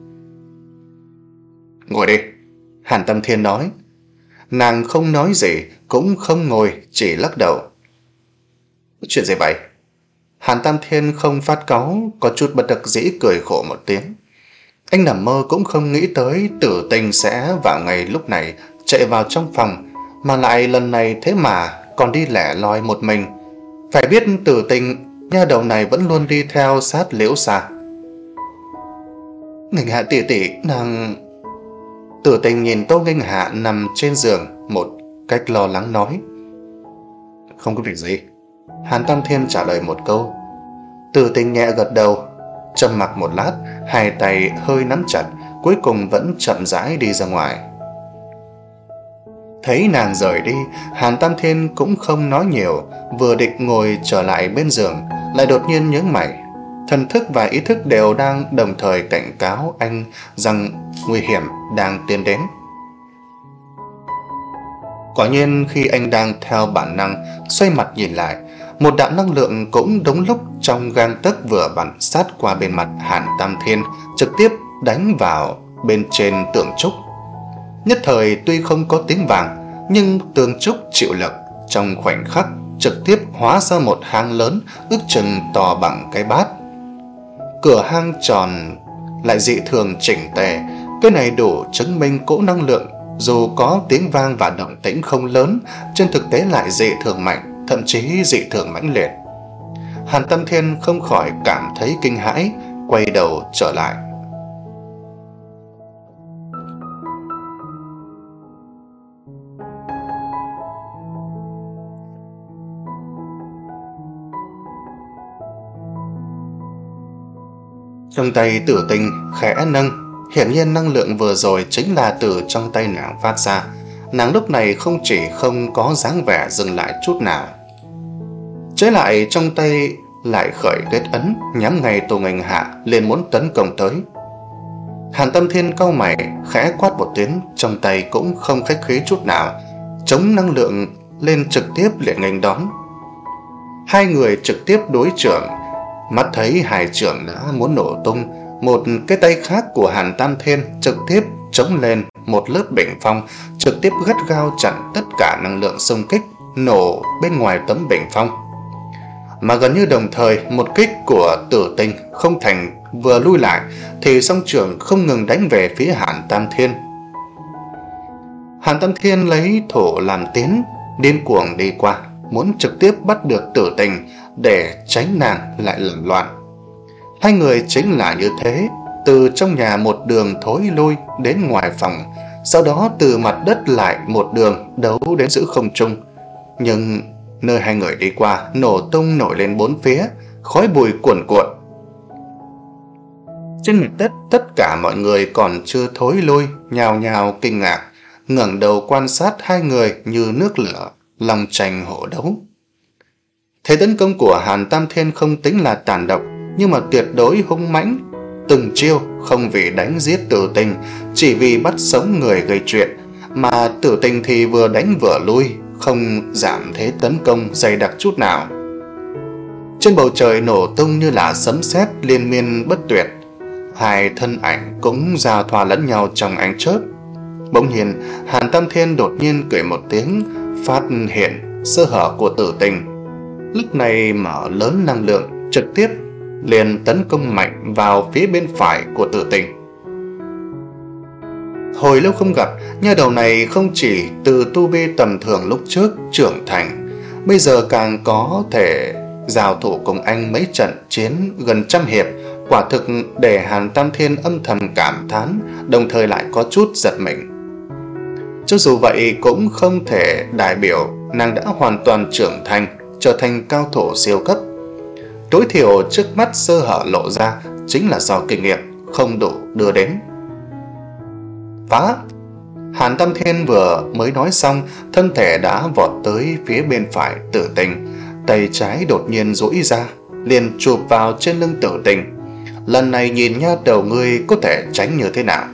Ngồi đi, Hàn Tam Thiên nói. Nàng không nói gì, cũng không ngồi, chỉ lắc đầu. Chuyện gì vậy? Hàn Tam Thiên không phát cáu, có chút bất đắc dĩ cười khổ một tiếng. Anh nằm mơ cũng không nghĩ tới Tử Tình sẽ vào ngày lúc này chạy vào trong phòng, mà lại lần này thế mà còn đi lẻ loi một mình. Phải biết Tử Tình, nha đầu này vẫn luôn đi theo sát Liễu Xa. Nghênh Hạ tỷ tỷ, nàng... Tử Tình nhìn Tô Nghênh Hạ nằm trên giường một cách lo lắng nói. Không có việc gì. Hàn Tam Thiên trả lời một câu. Tử Tình nhẹ gật đầu, trầm mặc một lát, hai tay hơi nắm chặt, cuối cùng vẫn chậm rãi đi ra ngoài. Thấy nàng rời đi, Hàn Tam Thiên cũng không nói nhiều, vừa định ngồi trở lại bên giường, lại đột nhiên nhướng mày. Thần thức và ý thức đều đang đồng thời cảnh cáo anh rằng nguy hiểm đang tiến đến. Quả nhiên khi anh đang theo bản năng xoay mặt nhìn lại, một đạo năng lượng cũng đúng lúc trong gang tấc vừa bắn sát qua bên mặt Hàn Tam Thiên, trực tiếp đánh vào bên trên tường trúc. Nhất thời tuy không có tiếng vàng, nhưng tường trúc chịu lực, trong khoảnh khắc trực tiếp hóa ra một hang lớn ước chừng to bằng cái bát. Cửa hang tròn lại dị thường chỉnh tề, cái này đủ chứng minh cỗ năng lượng dù có tiếng vang và động tĩnh không lớn, trên thực tế lại dị thường mạnh, thậm chí dị thường mãnh liệt. Hàn Tam Thiên không khỏi cảm thấy kinh hãi, quay đầu trở lại. Trong tay Tử Tình khẽ nâng, hiển nhiên năng lượng vừa rồi chính là từ trong tay nàng phát ra. Nàng lúc này không chỉ không có dáng vẻ dừng lại chút nào, trái lại trong tay lại khởi kết ấn nhắm ngay Tô Nghênh Hạ, liền muốn tấn công tới. Hàn Tam Thiên cau mày, khẽ quát một tiếng, trong tay cũng không khách khí chút nào, chống năng lượng lên trực tiếp liền nghênh đón. Hai người trực tiếp đối chưởng, mắt thấy hai chưởng đã muốn nổ tung, một cái tay khác của Hàn Tam Thiên trực tiếp chống lên một lớp bình phong, trực tiếp gắt gao chặn tất cả năng lượng xung kích nổ bên ngoài tấm bình phong. Mà gần như đồng thời, một kích của Tử Tình không thành, vừa lui lại thì song trường không ngừng đánh về phía Hàn Tam Thiên. Hàn Tam Thiên lấy thổ làm tiến, điên cuồng đi qua, muốn trực tiếp bắt được Tử Tình để tránh nàng lại lẩn loạn. Hai người chính là như thế, từ trong nhà một đường thối lui đến ngoài phòng, sau đó từ mặt đất lại một đường đấu đến giữa không trung. Nhưng nơi hai người đi qua nổ tung nổi lên bốn phía, khói bụi cuồn cuộn. Trên mặt đất tất cả mọi người còn chưa thối lui, nhào nhào kinh ngạc, ngẩng đầu quan sát hai người như nước lửa, lòng tranh hổ đấu. Thế tấn công của Hàn Tam Thiên không tính là tàn độc, nhưng mà tuyệt đối hung mãnh, từng chiêu không vì đánh giết Tử Tình, chỉ vì bắt sống người gây chuyện, mà Tử Tình thì vừa đánh vừa lui, không giảm thế tấn công dày đặc chút nào. Trên bầu trời nổ tung như là sấm sét liên miên bất tuyệt, hai thân ảnh cũng giao thoa lẫn nhau trong ánh chớp. Bỗng nhiên Hàn Tam Thiên đột nhiên cười một tiếng, phát hiện sơ hở của Tử Tình, lúc này mở lớn năng lượng, trực tiếp liền tấn công mạnh vào phía bên phải của Tử Tình. Hồi lâu không gặp, nha đầu này không chỉ từ tu vi tầm thường lúc trước trưởng thành, bây giờ càng có thể giao thủ cùng anh mấy trận chiến gần trăm hiệp, quả thực để Hàn Tam Thiên âm thầm cảm thán, đồng thời lại có chút giật mình. Cho dù vậy cũng không thể đại biểu nàng đã hoàn toàn trưởng thành, trở thành cao thủ siêu cấp. Tối thiểu trước mắt sơ hở lộ ra chính là do kinh nghiệm không đủ đưa đến. Phá! Hàn Tam Thiên vừa mới nói xong, thân thể đã vọt tới phía bên phải Tử Tình, tay trái đột nhiên duỗi ra, liền chụp vào trên lưng Tử Tình. Lần này nhìn nha đầu ngươi có thể tránh như thế nào.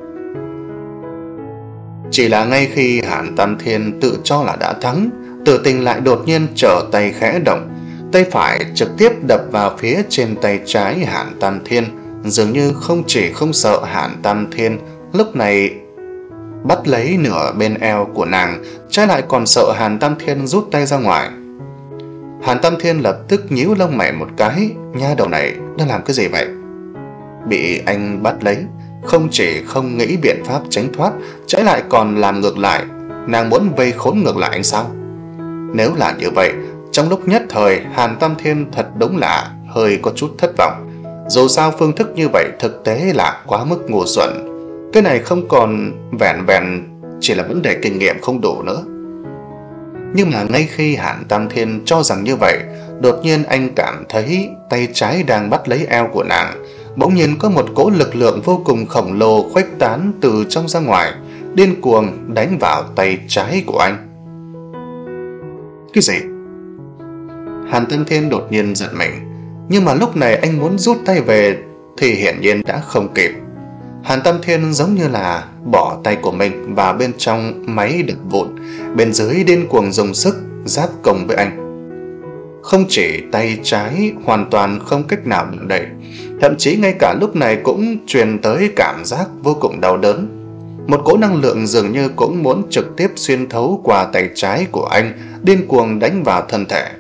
Chỉ là ngay khi Hàn Tam Thiên tự cho là đã thắng, Tử Tình lại đột nhiên trở tay khẽ động, tay phải trực tiếp đập vào phía trên tay trái Hàn Tam Thiên, dường như không chỉ không sợ Hàn Tam Thiên lúc này bắt lấy nửa bên eo của nàng, trái lại còn sợ Hàn Tam Thiên rút tay ra ngoài. Hàn Tam Thiên lập tức nhíu lông mày một cái, nha đầu này đang làm cái gì vậy? Bị anh bắt lấy, không chỉ không nghĩ biện pháp tránh thoát, trái lại còn làm ngược lại, nàng muốn vây khốn ngược lại anh sao? Nếu là như vậy, trong lúc nhất thời Hàn Tam Thiên thật đúng là hơi có chút thất vọng. Dù sao phương thức như vậy thực tế là quá mức ngu xuẩn. Cái này không còn vẹn vẹn chỉ là vấn đề kinh nghiệm không đủ nữa. Nhưng mà ngay khi Hàn Tam Thiên cho rằng như vậy, đột nhiên anh cảm thấy tay trái đang bắt lấy eo của nàng. Bỗng nhiên có một cỗ lực lượng vô cùng khổng lồ khuếch tán từ trong ra ngoài, điên cuồng đánh vào tay trái của anh. Cái gì? Hàn Tam Thiên đột nhiên giật mình, nhưng mà lúc này anh muốn rút tay về thì hiển nhiên đã không kịp. Hàn Tam Thiên giống như là bỏ tay của mình vào bên trong máy đập vụn, bên dưới điên cuồng dùng sức giáp công với anh. Không chỉ tay trái hoàn toàn không cách nào động đậy, thậm chí ngay cả lúc này cũng truyền tới cảm giác vô cùng đau đớn. Một cỗ năng lượng dường như cũng muốn trực tiếp xuyên thấu qua tay trái của anh, điên cuồng đánh vào thân thể.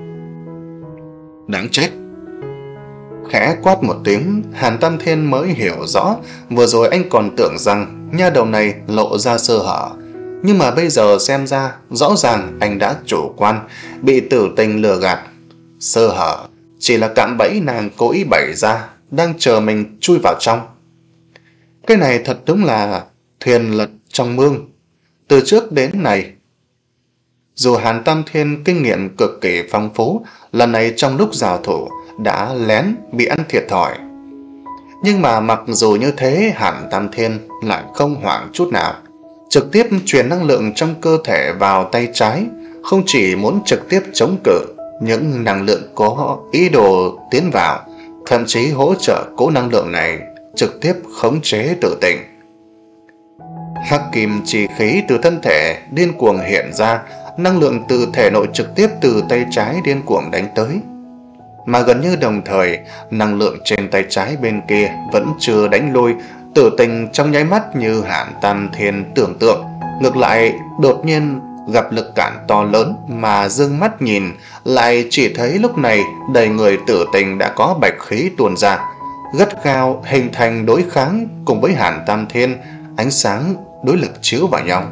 Đáng chết! Khẽ quát một tiếng, Hàn Tam Thiên mới hiểu rõ, vừa rồi anh còn tưởng rằng nha đầu này lộ ra sơ hở, nhưng mà bây giờ xem ra rõ ràng anh đã chủ quan, bị Tử Tình lừa gạt. Sơ hở chỉ là cạm bẫy nàng cố ý bày ra, đang chờ mình chui vào trong. Cái này thật đúng là thuyền lật trong mương. Từ trước đến nay, dù Hàn Tam Thiên kinh nghiệm cực kỳ phong phú, lần này trong lúc giao thủ đã lén bị ăn thiệt thòi. Nhưng mà mặc dù như thế, Hàn Tam Thiên lại không hoảng chút nào, trực tiếp truyền năng lượng trong cơ thể vào tay trái, không chỉ muốn trực tiếp chống cự những năng lượng có ý đồ tiến vào, thậm chí hỗ trợ cỗ năng lượng này trực tiếp khống chế Tử Tình. Hắc kim chi khí từ thân thể điên cuồng hiện ra, năng lượng từ thể nội trực tiếp từ tay trái điên cuồng đánh tới. Mà gần như đồng thời, năng lượng trên tay trái bên kia vẫn chưa đánh lui Tử Tình trong nháy mắt như Hàn Tam Thiên tưởng tượng, ngược lại đột nhiên gặp lực cản to lớn, mà dương mắt nhìn lại chỉ thấy lúc này đầy người Tử Tình đã có bạch khí tuôn ra, gắt gao hình thành đối kháng cùng với Hàn Tam Thiên, ánh sáng đối lực chiếu vào nhau.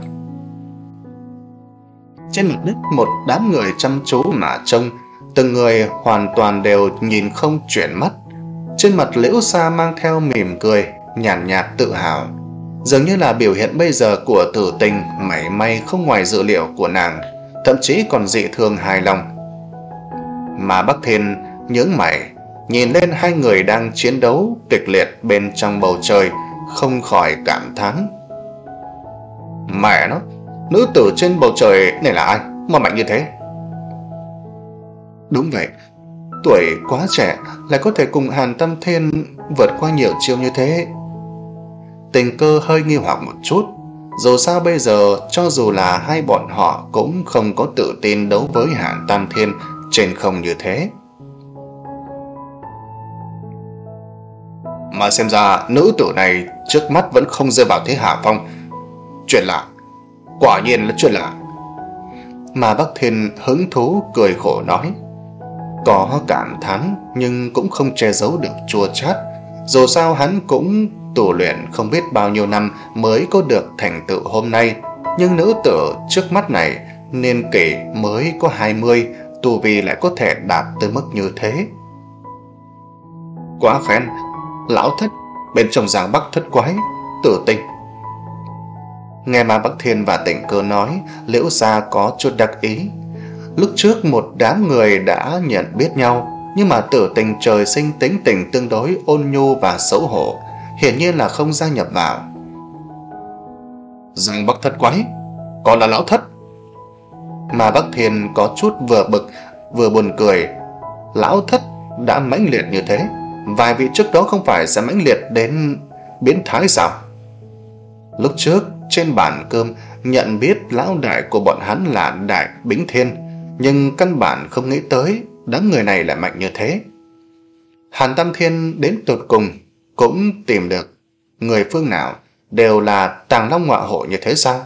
Trên mặt đất một đám người chăm chú mà trông, từng người hoàn toàn đều nhìn không chuyển mắt. Trên mặt Liễu Sa mang theo mỉm cười nhàn nhạt, nhạt tự hào, dường như là biểu hiện bây giờ của Tử Tình mảy may không ngoài dự liệu của nàng, thậm chí còn dị thường hài lòng. Mà Bắc Thiên nhướng mày nhìn lên hai người đang chiến đấu kịch liệt bên trong bầu trời, không khỏi cảm thán: mẹ nó, nữ tử trên bầu trời này là ai mà mạnh như thế? Đúng vậy, tuổi quá trẻ lại có thể cùng Hàn Tam Thiên vượt qua nhiều chiêu như thế. Tình Cơ hơi nghi hoặc một chút, dù sao bây giờ cho dù là hai bọn họ cũng không có tự tin đấu với Hàn Tam Thiên trên không như thế. Mà xem ra nữ tử này trước mắt vẫn không rơi vào thế hạ phong. Chuyện lạ, quả nhiên là chuyện lạ. Mà Bắc Thiên hứng thú cười khổ nói, có cảm thán nhưng cũng không che giấu được chua chát. Dù sao hắn cũng tu luyện không biết bao nhiêu năm mới có được thành tựu hôm nay, nhưng nữ tử trước mắt này niên kỷ mới có hai mươi, tu vi lại có thể đạt tới mức như thế. Quá khen, lão thất bên trong giang Bắc thất quái, Tử Tình. Nghe mà Bắc Thiên và Tình Cơ nói, Liễu Gia có chút đắc ý. Lúc trước một đám người đã nhận biết nhau, nhưng mà Tử Tình trời sinh tính tình tương đối ôn nhu và xấu hổ, hiển nhiên là không gia nhập vào. Giang Bắc thất quái, còn là lão thất. Mà Bắc Thiên có chút vừa bực vừa buồn cười. Lão thất đã mãnh liệt như thế, vài vị trước đó không phải sẽ mãnh liệt đến biến thái sao? Lúc trước trên bàn cơm nhận biết lão đại của bọn hắn là Đại Bính Thiên, nhưng căn bản không nghĩ tới đám người này lại mạnh như thế. Hàn Tam Thiên đến tột cùng cũng tìm được người phương nào đều là tàng long ngọa hổ như thế sao?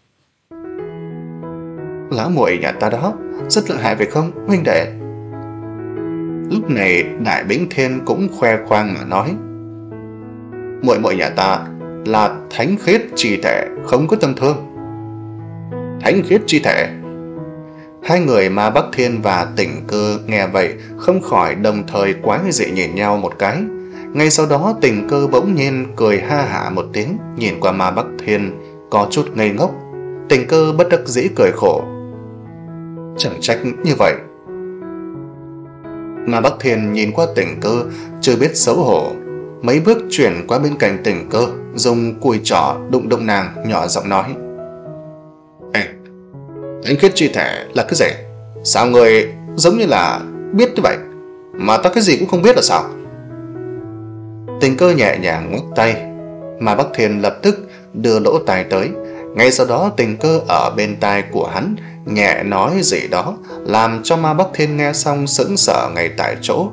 Lão muội nhà ta đó rất lợi hại phải không huynh đệ? Lúc này Đại Bính Thiên cũng khoe khoang mà nói, muội muội nhà ta là thánh khiết chi thể, không có tâm thương. Thánh khiết chi thể? Hai người Ma Bắc Thiên và Tình Cơ nghe vậy không khỏi đồng thời quái dị nhìn nhau một cái. Ngay sau đó Tình Cơ bỗng nhiên cười ha hả một tiếng, nhìn qua Ma Bắc Thiên có chút ngây ngốc. Tình Cơ bất đắc dĩ cười khổ, chẳng trách như vậy. Ma Bắc Thiên nhìn qua Tình Cơ chưa biết xấu hổ, mấy bước chuyển qua bên cạnh Tình Cơ, dùng cùi trỏ đụng đụng nàng, nhỏ giọng nói, ê, thánh khiết chi thể là cái gì? Sao người giống như là biết như vậy, mà ta cái gì cũng không biết là sao? Tình Cơ nhẹ nhàng ngoắc tay, mà Bắc Thiên lập tức đưa lỗ tai tới. Ngay sau đó Tình Cơ ở bên tai của hắn nhẹ nói gì đó, làm cho Ma Bắc Thiên nghe xong sững sờ ngay tại chỗ.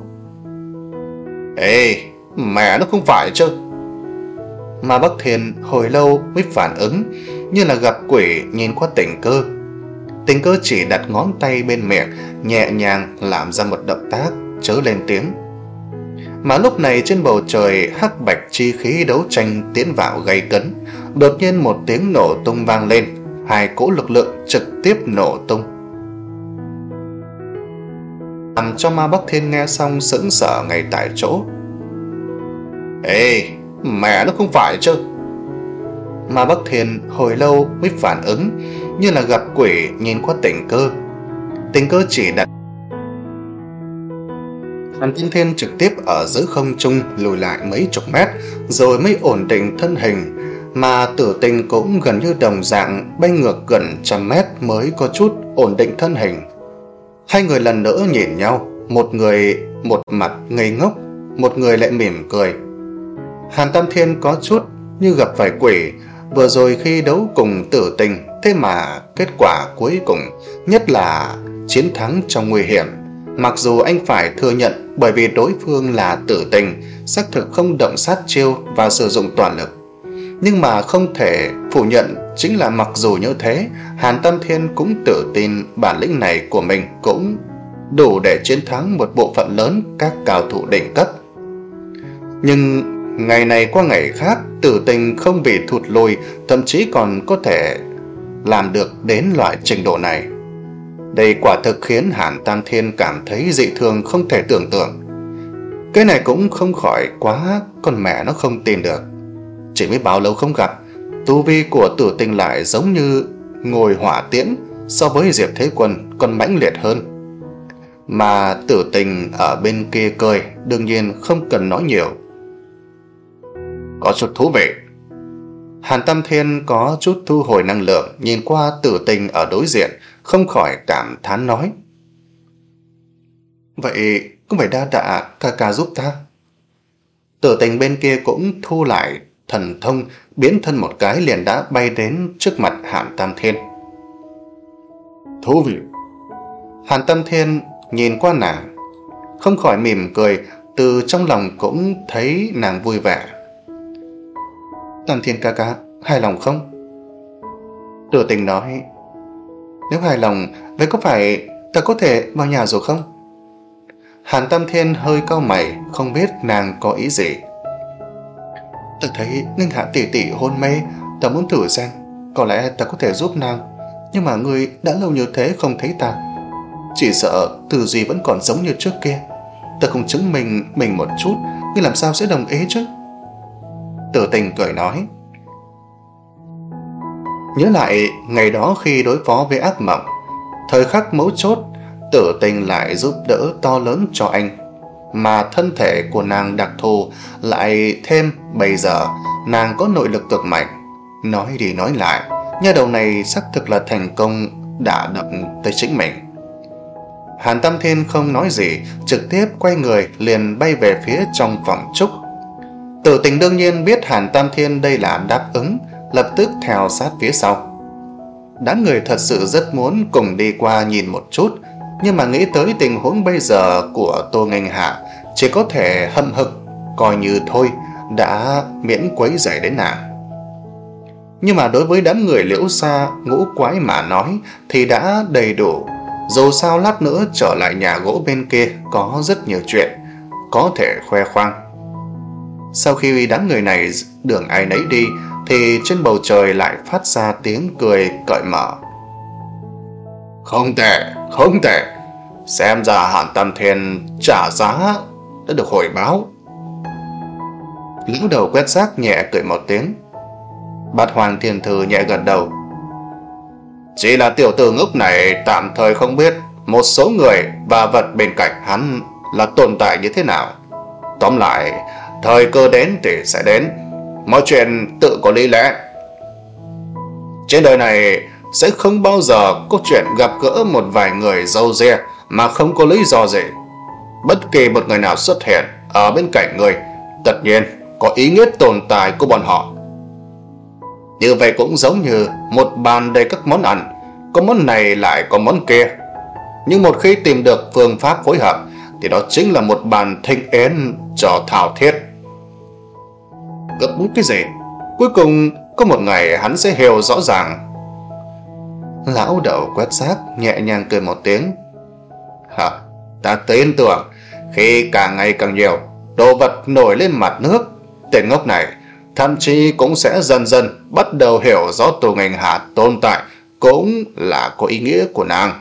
Ê, mẹ nó không phải chứ? Ma Bắc Thiên hồi lâu mới phản ứng, như là gặp quỷ nhìn qua Tình Cơ. Tình Cơ chỉ đặt ngón tay bên miệng, nhẹ nhàng làm ra một động tác, chớ lên tiếng. Mà lúc này trên bầu trời hắc bạch chi khí đấu tranh tiến vào gay cấn. Đột nhiên một tiếng nổ tung vang lên, hai cỗ lực lượng trực tiếp nổ tung, làm cho Ma Bắc Thiên nghe xong sững sờ ngay tại chỗ. Ê, mẹ nó không phải chứ? Ma Bắc Thiên hồi lâu mới phản ứng, như là gặp quỷ nhìn qua Tình Cơ. Tình Cơ chỉ đặt Hàn Tam Thiên trực tiếp ở giữa không trung lùi lại mấy chục mét, rồi mới ổn định thân hình. Mà Tử Tình cũng gần như đồng dạng, bay ngược gần trăm mét mới có chút ổn định thân hình. Hai người lần nữa nhìn nhau, một người một mặt ngây ngốc, một người lại mỉm cười. Hàn Tam Thiên có chút như gặp phải quỷ, vừa rồi khi đấu cùng Tử Tình, thế mà kết quả cuối cùng nhất là chiến thắng trong nguy hiểm. Mặc dù anh phải thừa nhận, bởi vì đối phương là Tử Tình, xác thực không động sát chiêu và sử dụng toàn lực. Nhưng mà không thể phủ nhận chính là mặc dù như thế, Hàn Tam Thiên cũng tự tin bản lĩnh này của mình cũng đủ để chiến thắng một bộ phận lớn các cao thủ đỉnh cấp. Nhưng ngày này qua ngày khác, Tử Tình không bị thụt lùi, thậm chí còn có thể làm được đến loại trình độ này. Đây quả thực khiến Hàn Tam Thiên cảm thấy dị thường không thể tưởng tượng. Cái này cũng không khỏi quá con mẹ nó không tin được. Chỉ mới bao lâu không gặp, tu vi của Tử Tình lại giống như ngồi hỏa tiễn, so với Diệp Thế Quân còn mãnh liệt hơn. Mà Tử Tình ở bên kia cười, đương nhiên không cần nói nhiều. Có chút thú vị. Hàn Tam Thiên có chút thu hồi năng lượng, nhìn qua Tử Tình ở đối diện, không khỏi cảm thán nói, vậy cũng phải đa tạ ca ca giúp ta. Tử Tình bên kia cũng thu lại thần thông, biến thân một cái liền đã bay đến trước mặt Hàn Tam Thiên. Thú vị. Hàn Tam Thiên nhìn qua nàng, không khỏi mỉm cười, từ trong lòng cũng thấy nàng vui vẻ. Tam Thiên ca ca, hài lòng không? Tử Tình nói, nếu hài lòng, vậy có phải ta có thể vào nhà rồi không? Hàn Tam Thiên hơi cau mày, không biết nàng có ý gì. Ta thấy Ninh Hạ tỷ tỷ hôn mê, ta muốn thử xem, có lẽ ta có thể giúp nàng. Nhưng mà ngươi đã lâu như thế không thấy ta, chỉ sợ tư duy vẫn còn giống như trước kia. Ta không chứng minh mình một chút, ngươi làm sao sẽ đồng ý chứ? Tử Tình cười nói, nhớ lại ngày đó khi đối phó với ác mộng, thời khắc mấu chốt, Tử Tình lại giúp đỡ to lớn cho anh, mà thân thể của nàng đặc thù lại thêm bây giờ nàng có nội lực cực mạnh. Nói đi nói lại, nha đầu này xác thực là thành công đả động tới chính mình. Hàn Tam Thiên không nói gì, trực tiếp quay người liền bay về phía trong phòng trúc. Tử Tình đương nhiên biết Hàn Tam Thiên đây là đáp ứng, lập tức theo sát phía sau. Đám người thật sự rất muốn cùng đi qua nhìn một chút, nhưng mà nghĩ tới tình huống bây giờ của Tô Nghênh Hạ, chỉ có thể hậm hực coi như thôi, đã miễn quấy rầy đến nàng. Nhưng mà đối với đám người Liễu Sa ngũ quái mà nói thì đã đầy đủ. Dù sao lát nữa trở lại nhà gỗ bên kia có rất nhiều chuyện có thể khoe khoang. Sau khi đám người này đường ai nấy đi thì trên bầu trời lại phát ra tiếng cười cởi mở. Không tệ, không tệ. Xem ra Hàn Tam Thiên trả giá đã được hồi báo. Lão đầu quét rác nhẹ cười một tiếng. Bát Hoang Thiên Thư nhẹ gật đầu. Chỉ là tiểu tử ngốc này tạm thời không biết một số người và vật bên cạnh hắn là tồn tại như thế nào. Tóm lại, thời cơ đến thì sẽ đến. Mọi chuyện tự có lý lẽ. Trên đời này sẽ không bao giờ có chuyện gặp gỡ một vài người râu ria mà không có lý do gì. Bất kỳ một người nào xuất hiện ở bên cạnh người, tất nhiên có ý nghĩa tồn tại của bọn họ. Như vậy cũng giống như một bàn đầy các món ăn, có món này lại có món kia. Nhưng một khi tìm được phương pháp phối hợp thì đó chính là một bàn thịnh yến cho thao thiết. Gấp bút cái gì? Cuối cùng có một ngày hắn sẽ hiểu rõ ràng. Lão đầu quét rác nhẹ nhàng cười một tiếng. Hả? Ta tin tưởng khi càng ngày càng nhiều đồ vật nổi lên mặt nước, tên ngốc này thậm chí cũng sẽ dần dần bắt đầu hiểu rõ Tô Nghênh Hạ tồn tại cũng là có ý nghĩa của nàng.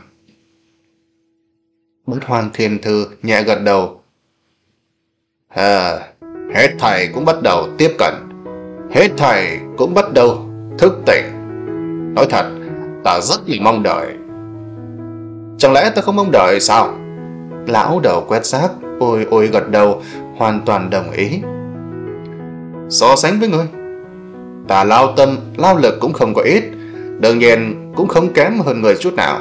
Bát Hoang Thiên Thư nhẹ gật đầu. À, hết thảy cũng bắt đầu tiếp cận, hết thảy cũng bắt đầu thức tỉnh. Nói thật, ta rất là mong đợi. Chẳng lẽ ta không mong đợi sao? Lão đầu quét rác ôi ôi gật đầu, hoàn toàn đồng ý. So sánh với ngươi, ta lao tâm lao lực cũng không có ít, đương nhiên cũng không kém hơn người chút nào.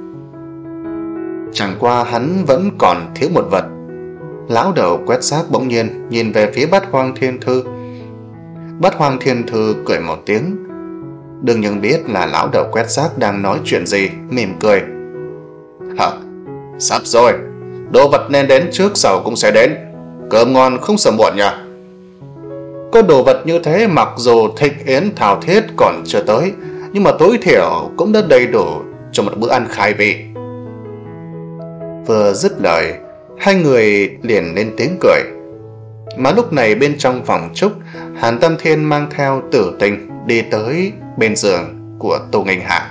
Chẳng qua hắn vẫn còn thiếu một vật. Lão đầu quét rác bỗng nhiên nhìn về phía Bát Hoang Thiên Thư. Bát Hoang Thiên Thư cười một tiếng, đương nhiên biết là lão đầu quét rác đang nói chuyện gì, mỉm cười. Hả? Sắp rồi, đồ vật nên đến trước sau cũng sẽ đến. Cơm ngon không sợ muộn nhỉ? Có đồ vật như thế, mặc dù thịnh yến thảo thiết còn chưa tới, nhưng mà tối thiểu cũng đã đầy đủ cho một bữa ăn khai vị. Vừa dứt lời, hai người liền lên tiếng cười. Mà lúc này bên trong phòng trúc, Hàn Tam Thiên mang theo Tử Tình đi tới bên giường của Tô Nghênh Hạ.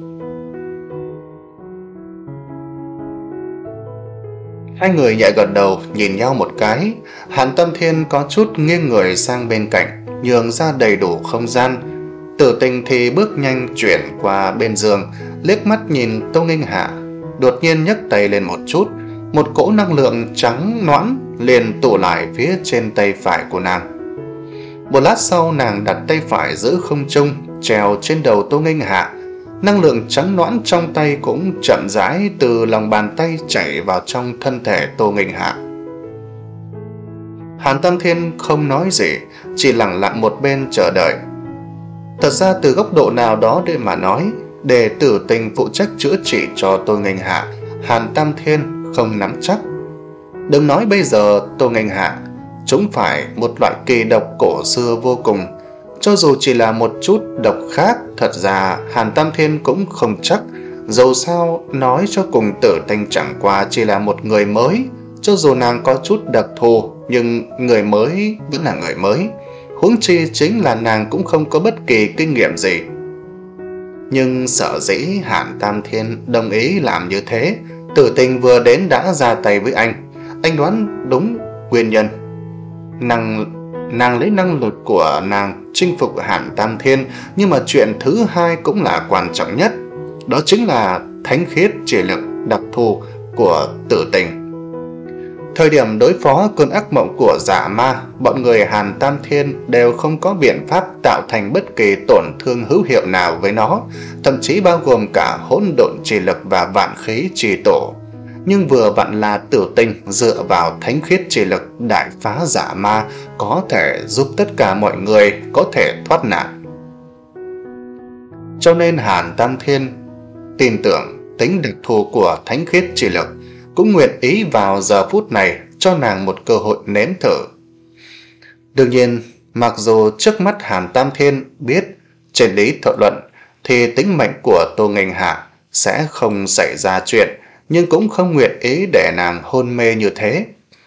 Hai người nhẹ gật đầu nhìn nhau một cái. Hàn Tam Thiên có chút nghiêng người sang bên cạnh, nhường ra đầy đủ không gian. Tử Tình thì bước nhanh chuyển qua bên giường, liếc mắt nhìn Tô Nghênh Hạ, đột nhiên nhấc tay lên một chút, một cỗ năng lượng trắng nõn liền tụ lại phía trên tay phải của nàng. Một lát sau, nàng đặt tay phải giữ không trung, treo trên đầu Tô Nghênh Hạ. Năng lượng trắng nõn trong tay cũng chậm rãi từ lòng bàn tay chảy vào trong thân thể Tô Nghênh Hạ. Hàn Tam Thiên không nói gì, chỉ lặng lặng một bên chờ đợi. Thật ra từ góc độ nào đó để mà nói, để Tử Tình phụ trách chữa trị cho Tô Nghênh Hạ, Hàn Tam Thiên không nắm chắc. Đừng nói bây giờ Tô Nghênh Hạ chúng phải một loại kỳ độc cổ xưa vô cùng. Cho dù chỉ là một chút độc khác, thật ra Hàn Tam Thiên cũng không chắc. Dẫu sao nói cho cùng, Tử Tình chẳng qua chỉ là một người mới. Cho dù nàng có chút đặc thù, nhưng người mới vẫn là người mới. Huống chi chính là nàng cũng không có bất kỳ kinh nghiệm gì. Nhưng sở dĩ Hàn Tam Thiên đồng ý làm như thế, Tử Tình vừa đến đã ra tay với anh. Anh đoán đúng nguyên nhân. Nàng, nàng lấy năng lực của nàng chinh phục Hàn Tam Thiên, nhưng mà chuyện thứ hai cũng là quan trọng nhất. Đó chính là thánh khiết chỉ lực đặc thù của Tử Tình. Thời điểm đối phó cơn ác mộng của Dạ Ma, bọn người Hàn Tam Thiên đều không có biện pháp tạo thành bất kỳ tổn thương hữu hiệu nào với nó, thậm chí bao gồm cả hỗn độn chỉ lực và vạn khí trì tổ. nhưng vừa vặn là Tử Tinh dựa vào thánh khiết chi lực đại phá giả ma có thể giúp tất cả mọi người có thể thoát nạn. Cho nên Hàn Tam Thiên tin tưởng tính đặc thù của thánh khiết chi lực, cũng nguyện ý vào giờ phút này cho nàng một cơ hội nếm thử. Đương nhiên, mặc dù trước mắt Hàn Tam Thiên biết trên lý thọ luận thì tính mệnh của Tô Nghênh Hạ sẽ không xảy ra chuyện, nhưng cũng không nguyện ý để nàng hôn mê như thế.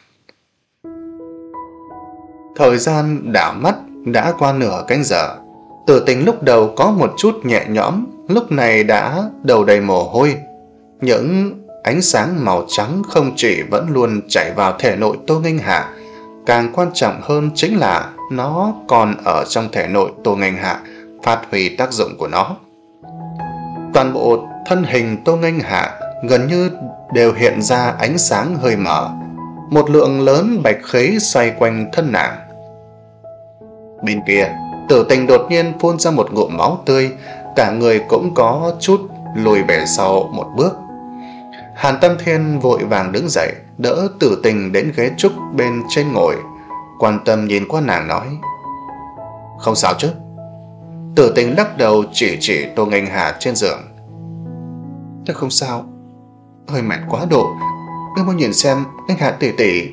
Thời gian đảo mắt đã qua nửa canh giờ. Tử Tình lúc đầu có một chút nhẹ nhõm, lúc này đã đầu đầy mồ hôi. Những ánh sáng màu trắng không chỉ vẫn luôn chảy vào thể nội Tô Nghênh Hạ, càng quan trọng hơn chính là nó còn ở trong thể nội Tô Nghênh Hạ, phát huy tác dụng của nó. Toàn bộ thân hình Tô Nghênh Hạ gần như đều hiện ra ánh sáng hơi mở, một lượng lớn bạch khí xoay quanh thân nàng. Bên kia, Tử Tình đột nhiên phun ra một ngụm máu tươi, cả người cũng có chút lùi về sau một bước. Hàn Tam Thiên vội vàng đứng dậy, đỡ Tử Tình đến ghế trúc bên trên ngồi, quan tâm nhìn qua nàng nói: "Không sao chứ?" Tử Tình lắc đầu chỉ chỉ Tô Nghênh Hạ trên giường: "Ta không sao, hơi mệt quá độ, ngươi mau nhìn xem Nghênh Hạ tỷ tỷ."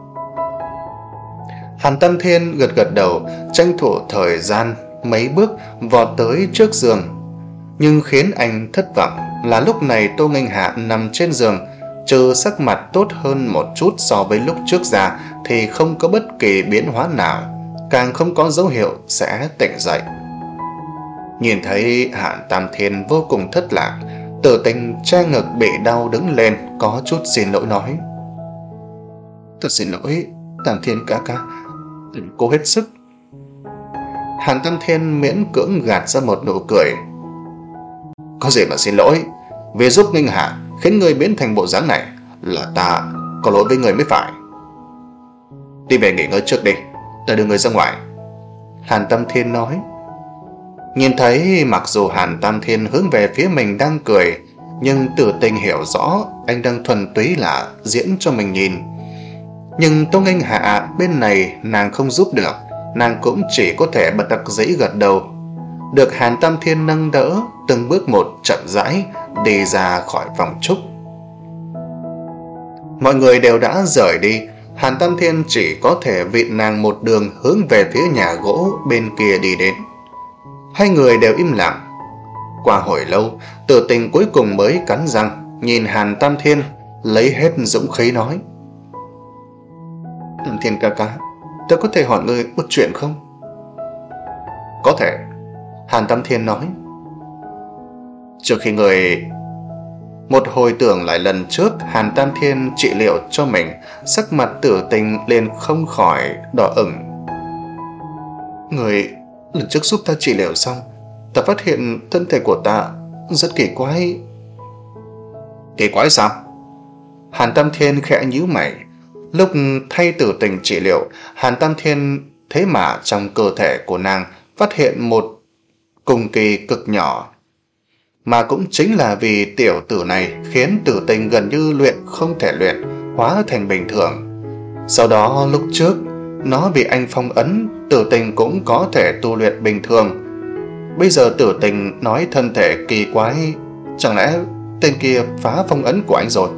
Hàn Tam Thiên gật gật đầu, tranh thủ thời gian mấy bước vọt tới trước giường. Nhưng khiến anh thất vọng là lúc này Tô Nghênh Hạ nằm trên giường, trừ sắc mặt tốt hơn một chút so với lúc trước ra thì không có bất kỳ biến hóa nào, càng không có dấu hiệu sẽ tỉnh dậy. Nhìn thấy Hàn Tam Thiên vô cùng thất lạc, Tử Tình che ngực bị đau đứng lên, có chút xin lỗi nói: "Thật xin lỗi, Tam Thiên ca ca, đừng cố hết sức." Hàn Tam Thiên miễn cưỡng gạt ra một nụ cười: "Có gì mà xin lỗi, vì giúp Nghênh Hạ khiến ngươi biến thành bộ dáng này là ta có lỗi với ngươi mới phải. Đi về nghỉ ngơi trước đi, ta đưa ngươi ra ngoài." Hàn Tam Thiên nói. Nhìn thấy mặc dù Hàn Tam Thiên hướng về phía mình đang cười, nhưng Tử Tình hiểu rõ anh đang thuần túy là diễn cho mình nhìn. Nhưng Tô Nghênh Hạ bên này nàng không giúp được, nàng cũng chỉ có thể bật đặc dĩ gật đầu. Được Hàn Tam Thiên nâng đỡ, từng bước một chậm rãi đi ra khỏi phòng trúc. Mọi người đều đã rời đi, Hàn Tam Thiên chỉ có thể vịn nàng một đường hướng về phía nhà gỗ bên kia đi đến. Hai người đều im lặng. Qua hồi lâu, Tử Tình cuối cùng mới cắn răng nhìn Hàn Tam Thiên, lấy hết dũng khí nói: "Tam Thiên ca ca, tôi có thể hỏi ngươi một chuyện không?" "Có thể." Hàn Tam Thiên nói. Trước khi người một hồi tưởng lại lần trước Hàn Tam Thiên trị liệu cho mình, sắc mặt Tử Tình liền không khỏi đỏ ửng. "Người lần trước giúp ta trị liệu xong, ta phát hiện thân thể của ta rất kỳ quái." "Kỳ quái sao?" Hàn Tam Thiên khẽ nhíu mày. Lúc thay Tử Tình trị liệu, Hàn Tam Thiên thế mà trong cơ thể của nàng phát hiện một cùng kỳ cực nhỏ. Mà cũng chính là vì tiểu tử này khiến Tử Tình gần như luyện không thể luyện, hóa thành bình thường. Sau đó lúc trước nó bị anh phong ấn, Tử Tình cũng có thể tu luyện bình thường. Bây giờ Tử Tình nói thân thể kỳ quái, chẳng lẽ tên kia phá phong ấn của anh rồi?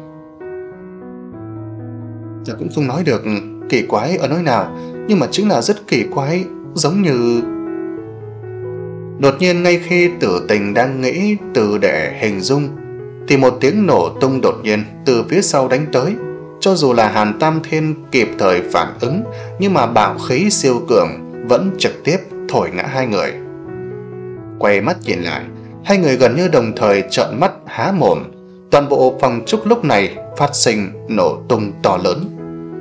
Ta cũng không nói được kỳ quái ở nơi nào, nhưng mà chính là rất kỳ quái, giống như... Đột nhiên ngay khi Tử Tình đang nghĩ từ để hình dung, thì một tiếng nổ tung đột nhiên từ phía sau đánh tới. Cho dù là Hàn Tam Thiên kịp thời phản ứng, nhưng mà bạo khí siêu cường vẫn trực tiếp thổi ngã hai người. Quay mắt nhìn lại, hai người gần như đồng thời trợn mắt há mồm. Toàn bộ phòng trúc lúc này phát sinh nổ tung to lớn.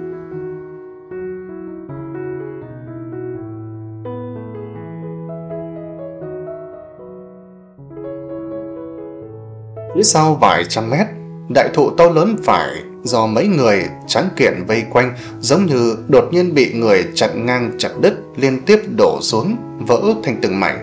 Phía sau vài trăm mét, đại thụ to lớn phải do mấy người tráng kiện vây quanh, giống như đột nhiên bị người chặn ngang chặt đứt, liên tiếp đổ xuống, vỡ thành từng mảnh.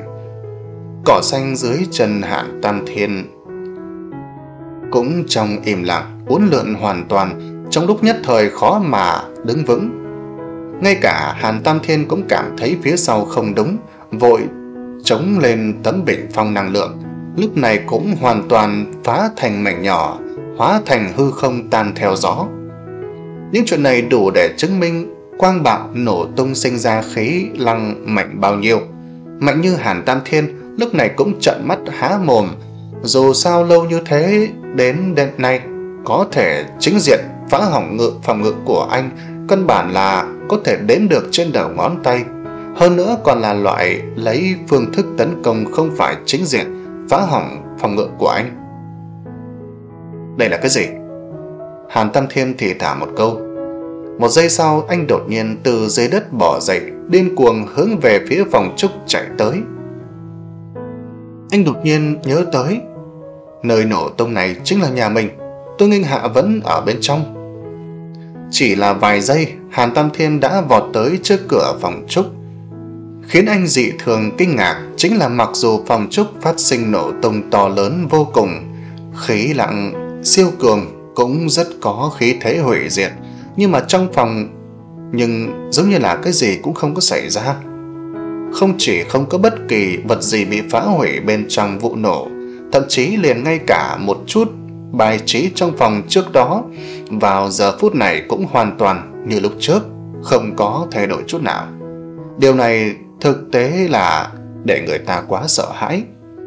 Cỏ xanh dưới chân Hàn Tam Thiên cũng trong im lặng, uốn lượn hoàn toàn, trong lúc nhất thời khó mà đứng vững. Ngay cả Hàn Tam Thiên cũng cảm thấy phía sau không đúng, vội chống lên tấm bình phong năng lượng, lúc này cũng hoàn toàn phá thành mảnh nhỏ, hóa thành hư không tan theo gió. Những chuyện này đủ để chứng minh quang bạo nổ tung sinh ra khí lăng mạnh bao nhiêu. Mạnh như Hàn Tam Thiên lúc này cũng trợn mắt há mồm. Dù sao lâu như thế đến đêm nay, có thể chính diện phá hỏng ngự phòng ngự của anh căn bản là có thể đếm được trên đầu ngón tay. Hơn nữa còn là loại lấy phương thức tấn công không phải chính diện phá hỏng phòng ngự của anh. Đây là cái gì? Hàn Tam Thiên thì thả một câu. Một giây sau, anh đột nhiên từ dưới đất bò dậy, điên cuồng hướng về phía phòng trúc chạy tới. Anh đột nhiên nhớ tới, nơi nổ tung này chính là nhà mình, Tô Nghênh Hạ vẫn ở bên trong. Chỉ là vài giây, Hàn Tam Thiên đã vọt tới trước cửa phòng trúc. Khiến anh dị thường kinh ngạc chính là mặc dù phòng trúc phát sinh nổ tung to lớn vô cùng, khí lặng siêu cường cũng rất có khí thế hủy diệt, nhưng mà trong phòng nhưng giống như là cái gì cũng không có xảy ra. Không chỉ không có bất kỳ vật gì bị phá hủy bên trong vụ nổ, thậm chí liền ngay cả một chút bài trí trong phòng trước đó vào giờ phút này cũng hoàn toàn như lúc trước, không có thay đổi chút nào. Điều này thực tế là để người ta quá sợ hãi.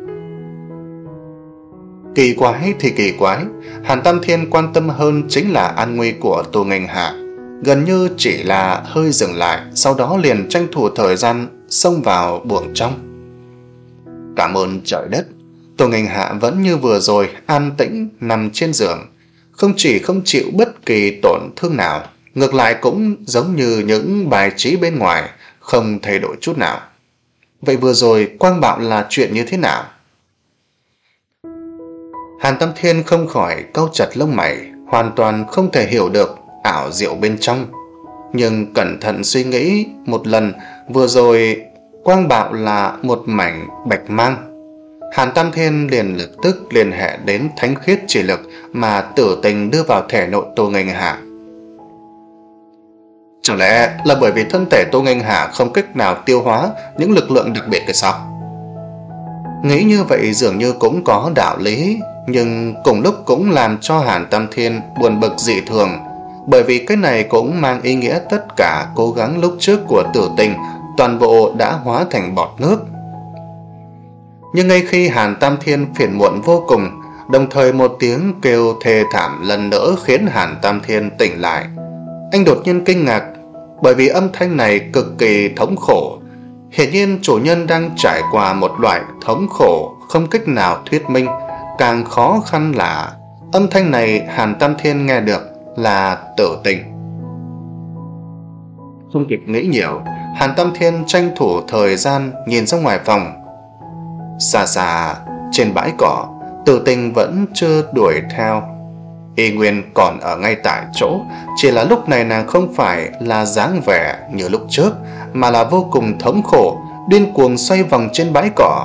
Kỳ quái thì kỳ quái, Hàn Tam Thiên quan tâm hơn chính là an nguy của Tô Nghênh Hạ. Gần như chỉ là hơi dừng lại, sau đó liền tranh thủ thời gian xông vào buồng trong. Cảm ơn trời đất, Tô Nghênh Hạ vẫn như vừa rồi an tĩnh nằm trên giường, không chỉ không chịu bất kỳ tổn thương nào, ngược lại cũng giống như những bài trí bên ngoài, không thay đổi chút nào. Vậy vừa rồi quang bạo là chuyện như thế nào? Hàn Tam Thiên không khỏi cau chặt lông mày, hoàn toàn không thể hiểu được ảo diệu bên trong. Nhưng cẩn thận suy nghĩ một lần, vừa rồi quang bạo là một mảnh bạch mang. Hàn Tam Thiên liền lập tức liên hệ đến thánh khiết chỉ lực mà Tử Tình đưa vào thể nội Tô Nghênh Hạ. Chẳng lẽ là bởi vì thân thể Tô Nghênh Hạ không cách nào tiêu hóa những lực lượng đặc biệt cái sao? Nghĩ như vậy dường như cũng có đạo lý, nhưng cùng lúc cũng làm cho Hàn Tam Thiên buồn bực dị thường, bởi vì cái này cũng mang ý nghĩa tất cả cố gắng lúc trước của Tử Tình toàn bộ đã hóa thành bọt nước. Nhưng ngay khi Hàn Tam Thiên phiền muộn vô cùng, đồng thời một tiếng kêu thê thảm lần nữa khiến Hàn Tam Thiên tỉnh lại. Anh đột nhiên kinh ngạc, bởi vì âm thanh này cực kỳ thống khổ. Hiển nhiên chủ nhân đang trải qua một loại thống khổ không cách nào thuyết minh. Càng khó khăn là âm thanh này Hàn Tam Thiên nghe được là Tử Tình. Không kịp nghĩ nhiều, Hàn Tam Thiên tranh thủ thời gian nhìn ra ngoài phòng. Xa xa trên bãi cỏ, Tử Tình vẫn chưa đuổi theo, y nguyên còn ở ngay tại chỗ, chỉ là lúc này nàng không phải là dáng vẻ như lúc trước, mà là vô cùng thống khổ, điên cuồng xoay vòng trên bãi cỏ.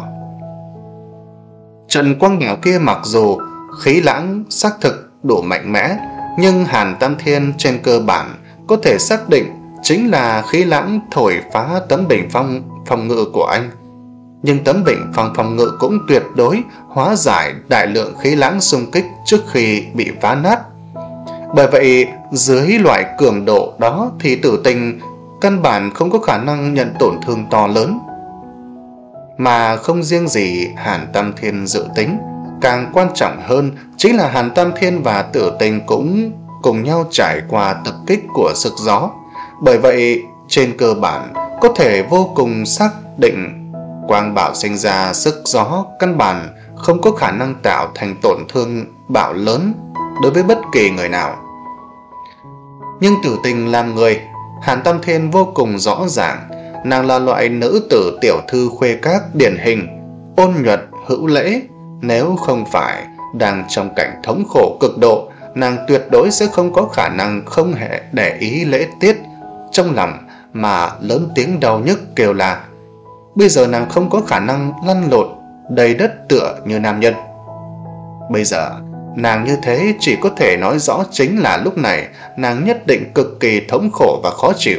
Trận quang bạo kia mặc dù khí lãng xác thực đủ mạnh mẽ, nhưng Hàn Tam Thiên trên cơ bản có thể xác định chính là khí lãng thổi phá tấm bình phong phòng ngự của anh. Nhưng tấm bình phong phòng ngự cũng tuyệt đối hóa giải đại lượng khí lãng xung kích trước khi bị phá nát. Bởi vậy dưới loại cường độ đó thì Tử Tình căn bản không có khả năng nhận tổn thương to lớn. Mà không riêng gì Hàn Tam Thiên dự tính, càng quan trọng hơn chính là Hàn Tam Thiên và Tử Tình cũng cùng nhau trải qua tập kích của sức gió. Bởi vậy trên cơ bản có thể vô cùng xác định quang bạo sinh ra sức gió căn bản không có khả năng tạo thành tổn thương bạo lớn đối với bất kỳ người nào. Nhưng Tử Tình làm người, Hàn Tam Thiên vô cùng rõ ràng, nàng là loại nữ tử tiểu thư khuê các điển hình, ôn nhuận hữu lễ. Nếu không phải đang trong cảnh thống khổ cực độ, nàng tuyệt đối sẽ không có khả năng không hề để ý lễ tiết trong lòng mà lớn tiếng đau nhức kêu la. Bây giờ nàng không có khả năng lăn lộn đầy đất tựa như nam nhân. Bây giờ Nàng như thế chỉ có thể nói rõ chính là lúc này nàng nhất định cực kỳ thống khổ và khó chịu.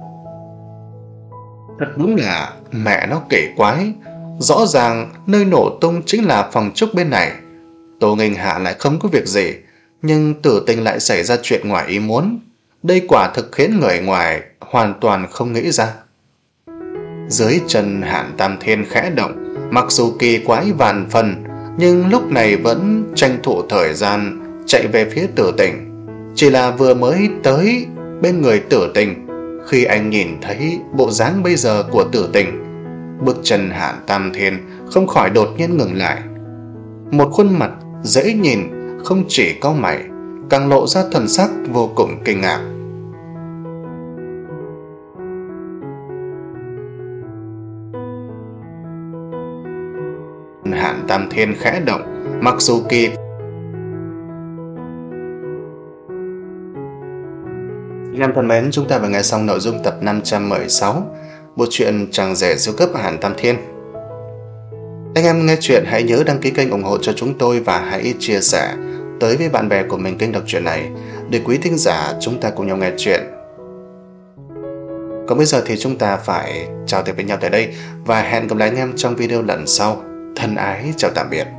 Thật đúng là mẹ nó kỳ quái. Rõ ràng nơi nổ tung chính là phòng trúc bên này. Tô Nghênh Hạ lại không có việc gì, nhưng Tử Tình lại xảy ra chuyện ngoài ý muốn. Đây quả thực khiến người ngoài hoàn toàn không nghĩ ra. Dưới chân Hàn Tam Thiên khẽ động, mặc dù kỳ quái vạn phần, nhưng lúc này vẫn tranh thủ thời gian chạy về phía Tử Tình. Chỉ là vừa mới tới bên người Tử Tình, khi anh nhìn thấy bộ dáng bây giờ của Tử Tình, bước chân Hàn Tam Thiên không khỏi đột nhiên ngừng lại. Một khuôn mặt dễ nhìn không chỉ cau mày, càng lộ ra thần sắc vô cùng kinh ngạc. Hàn Tam Thiên khẽ động, mặc dù kỳ Anh em thân mến, chúng ta vừa nghe xong nội dung tập năm trăm mười sáu bộ truyện Chàng rể siêu cấp Hàn Tam Thiên. Anh em nghe chuyện hãy nhớ đăng ký kênh ủng hộ cho chúng tôi và hãy chia sẻ tới với bạn bè của mình kênh đọc truyện này để quý thính giả chúng ta cùng nhau nghe chuyện. Còn bây giờ thì chúng ta phải chào tạm biệt nhau tại đây và hẹn gặp lại anh em trong video lần sau. Thân ái chào tạm biệt.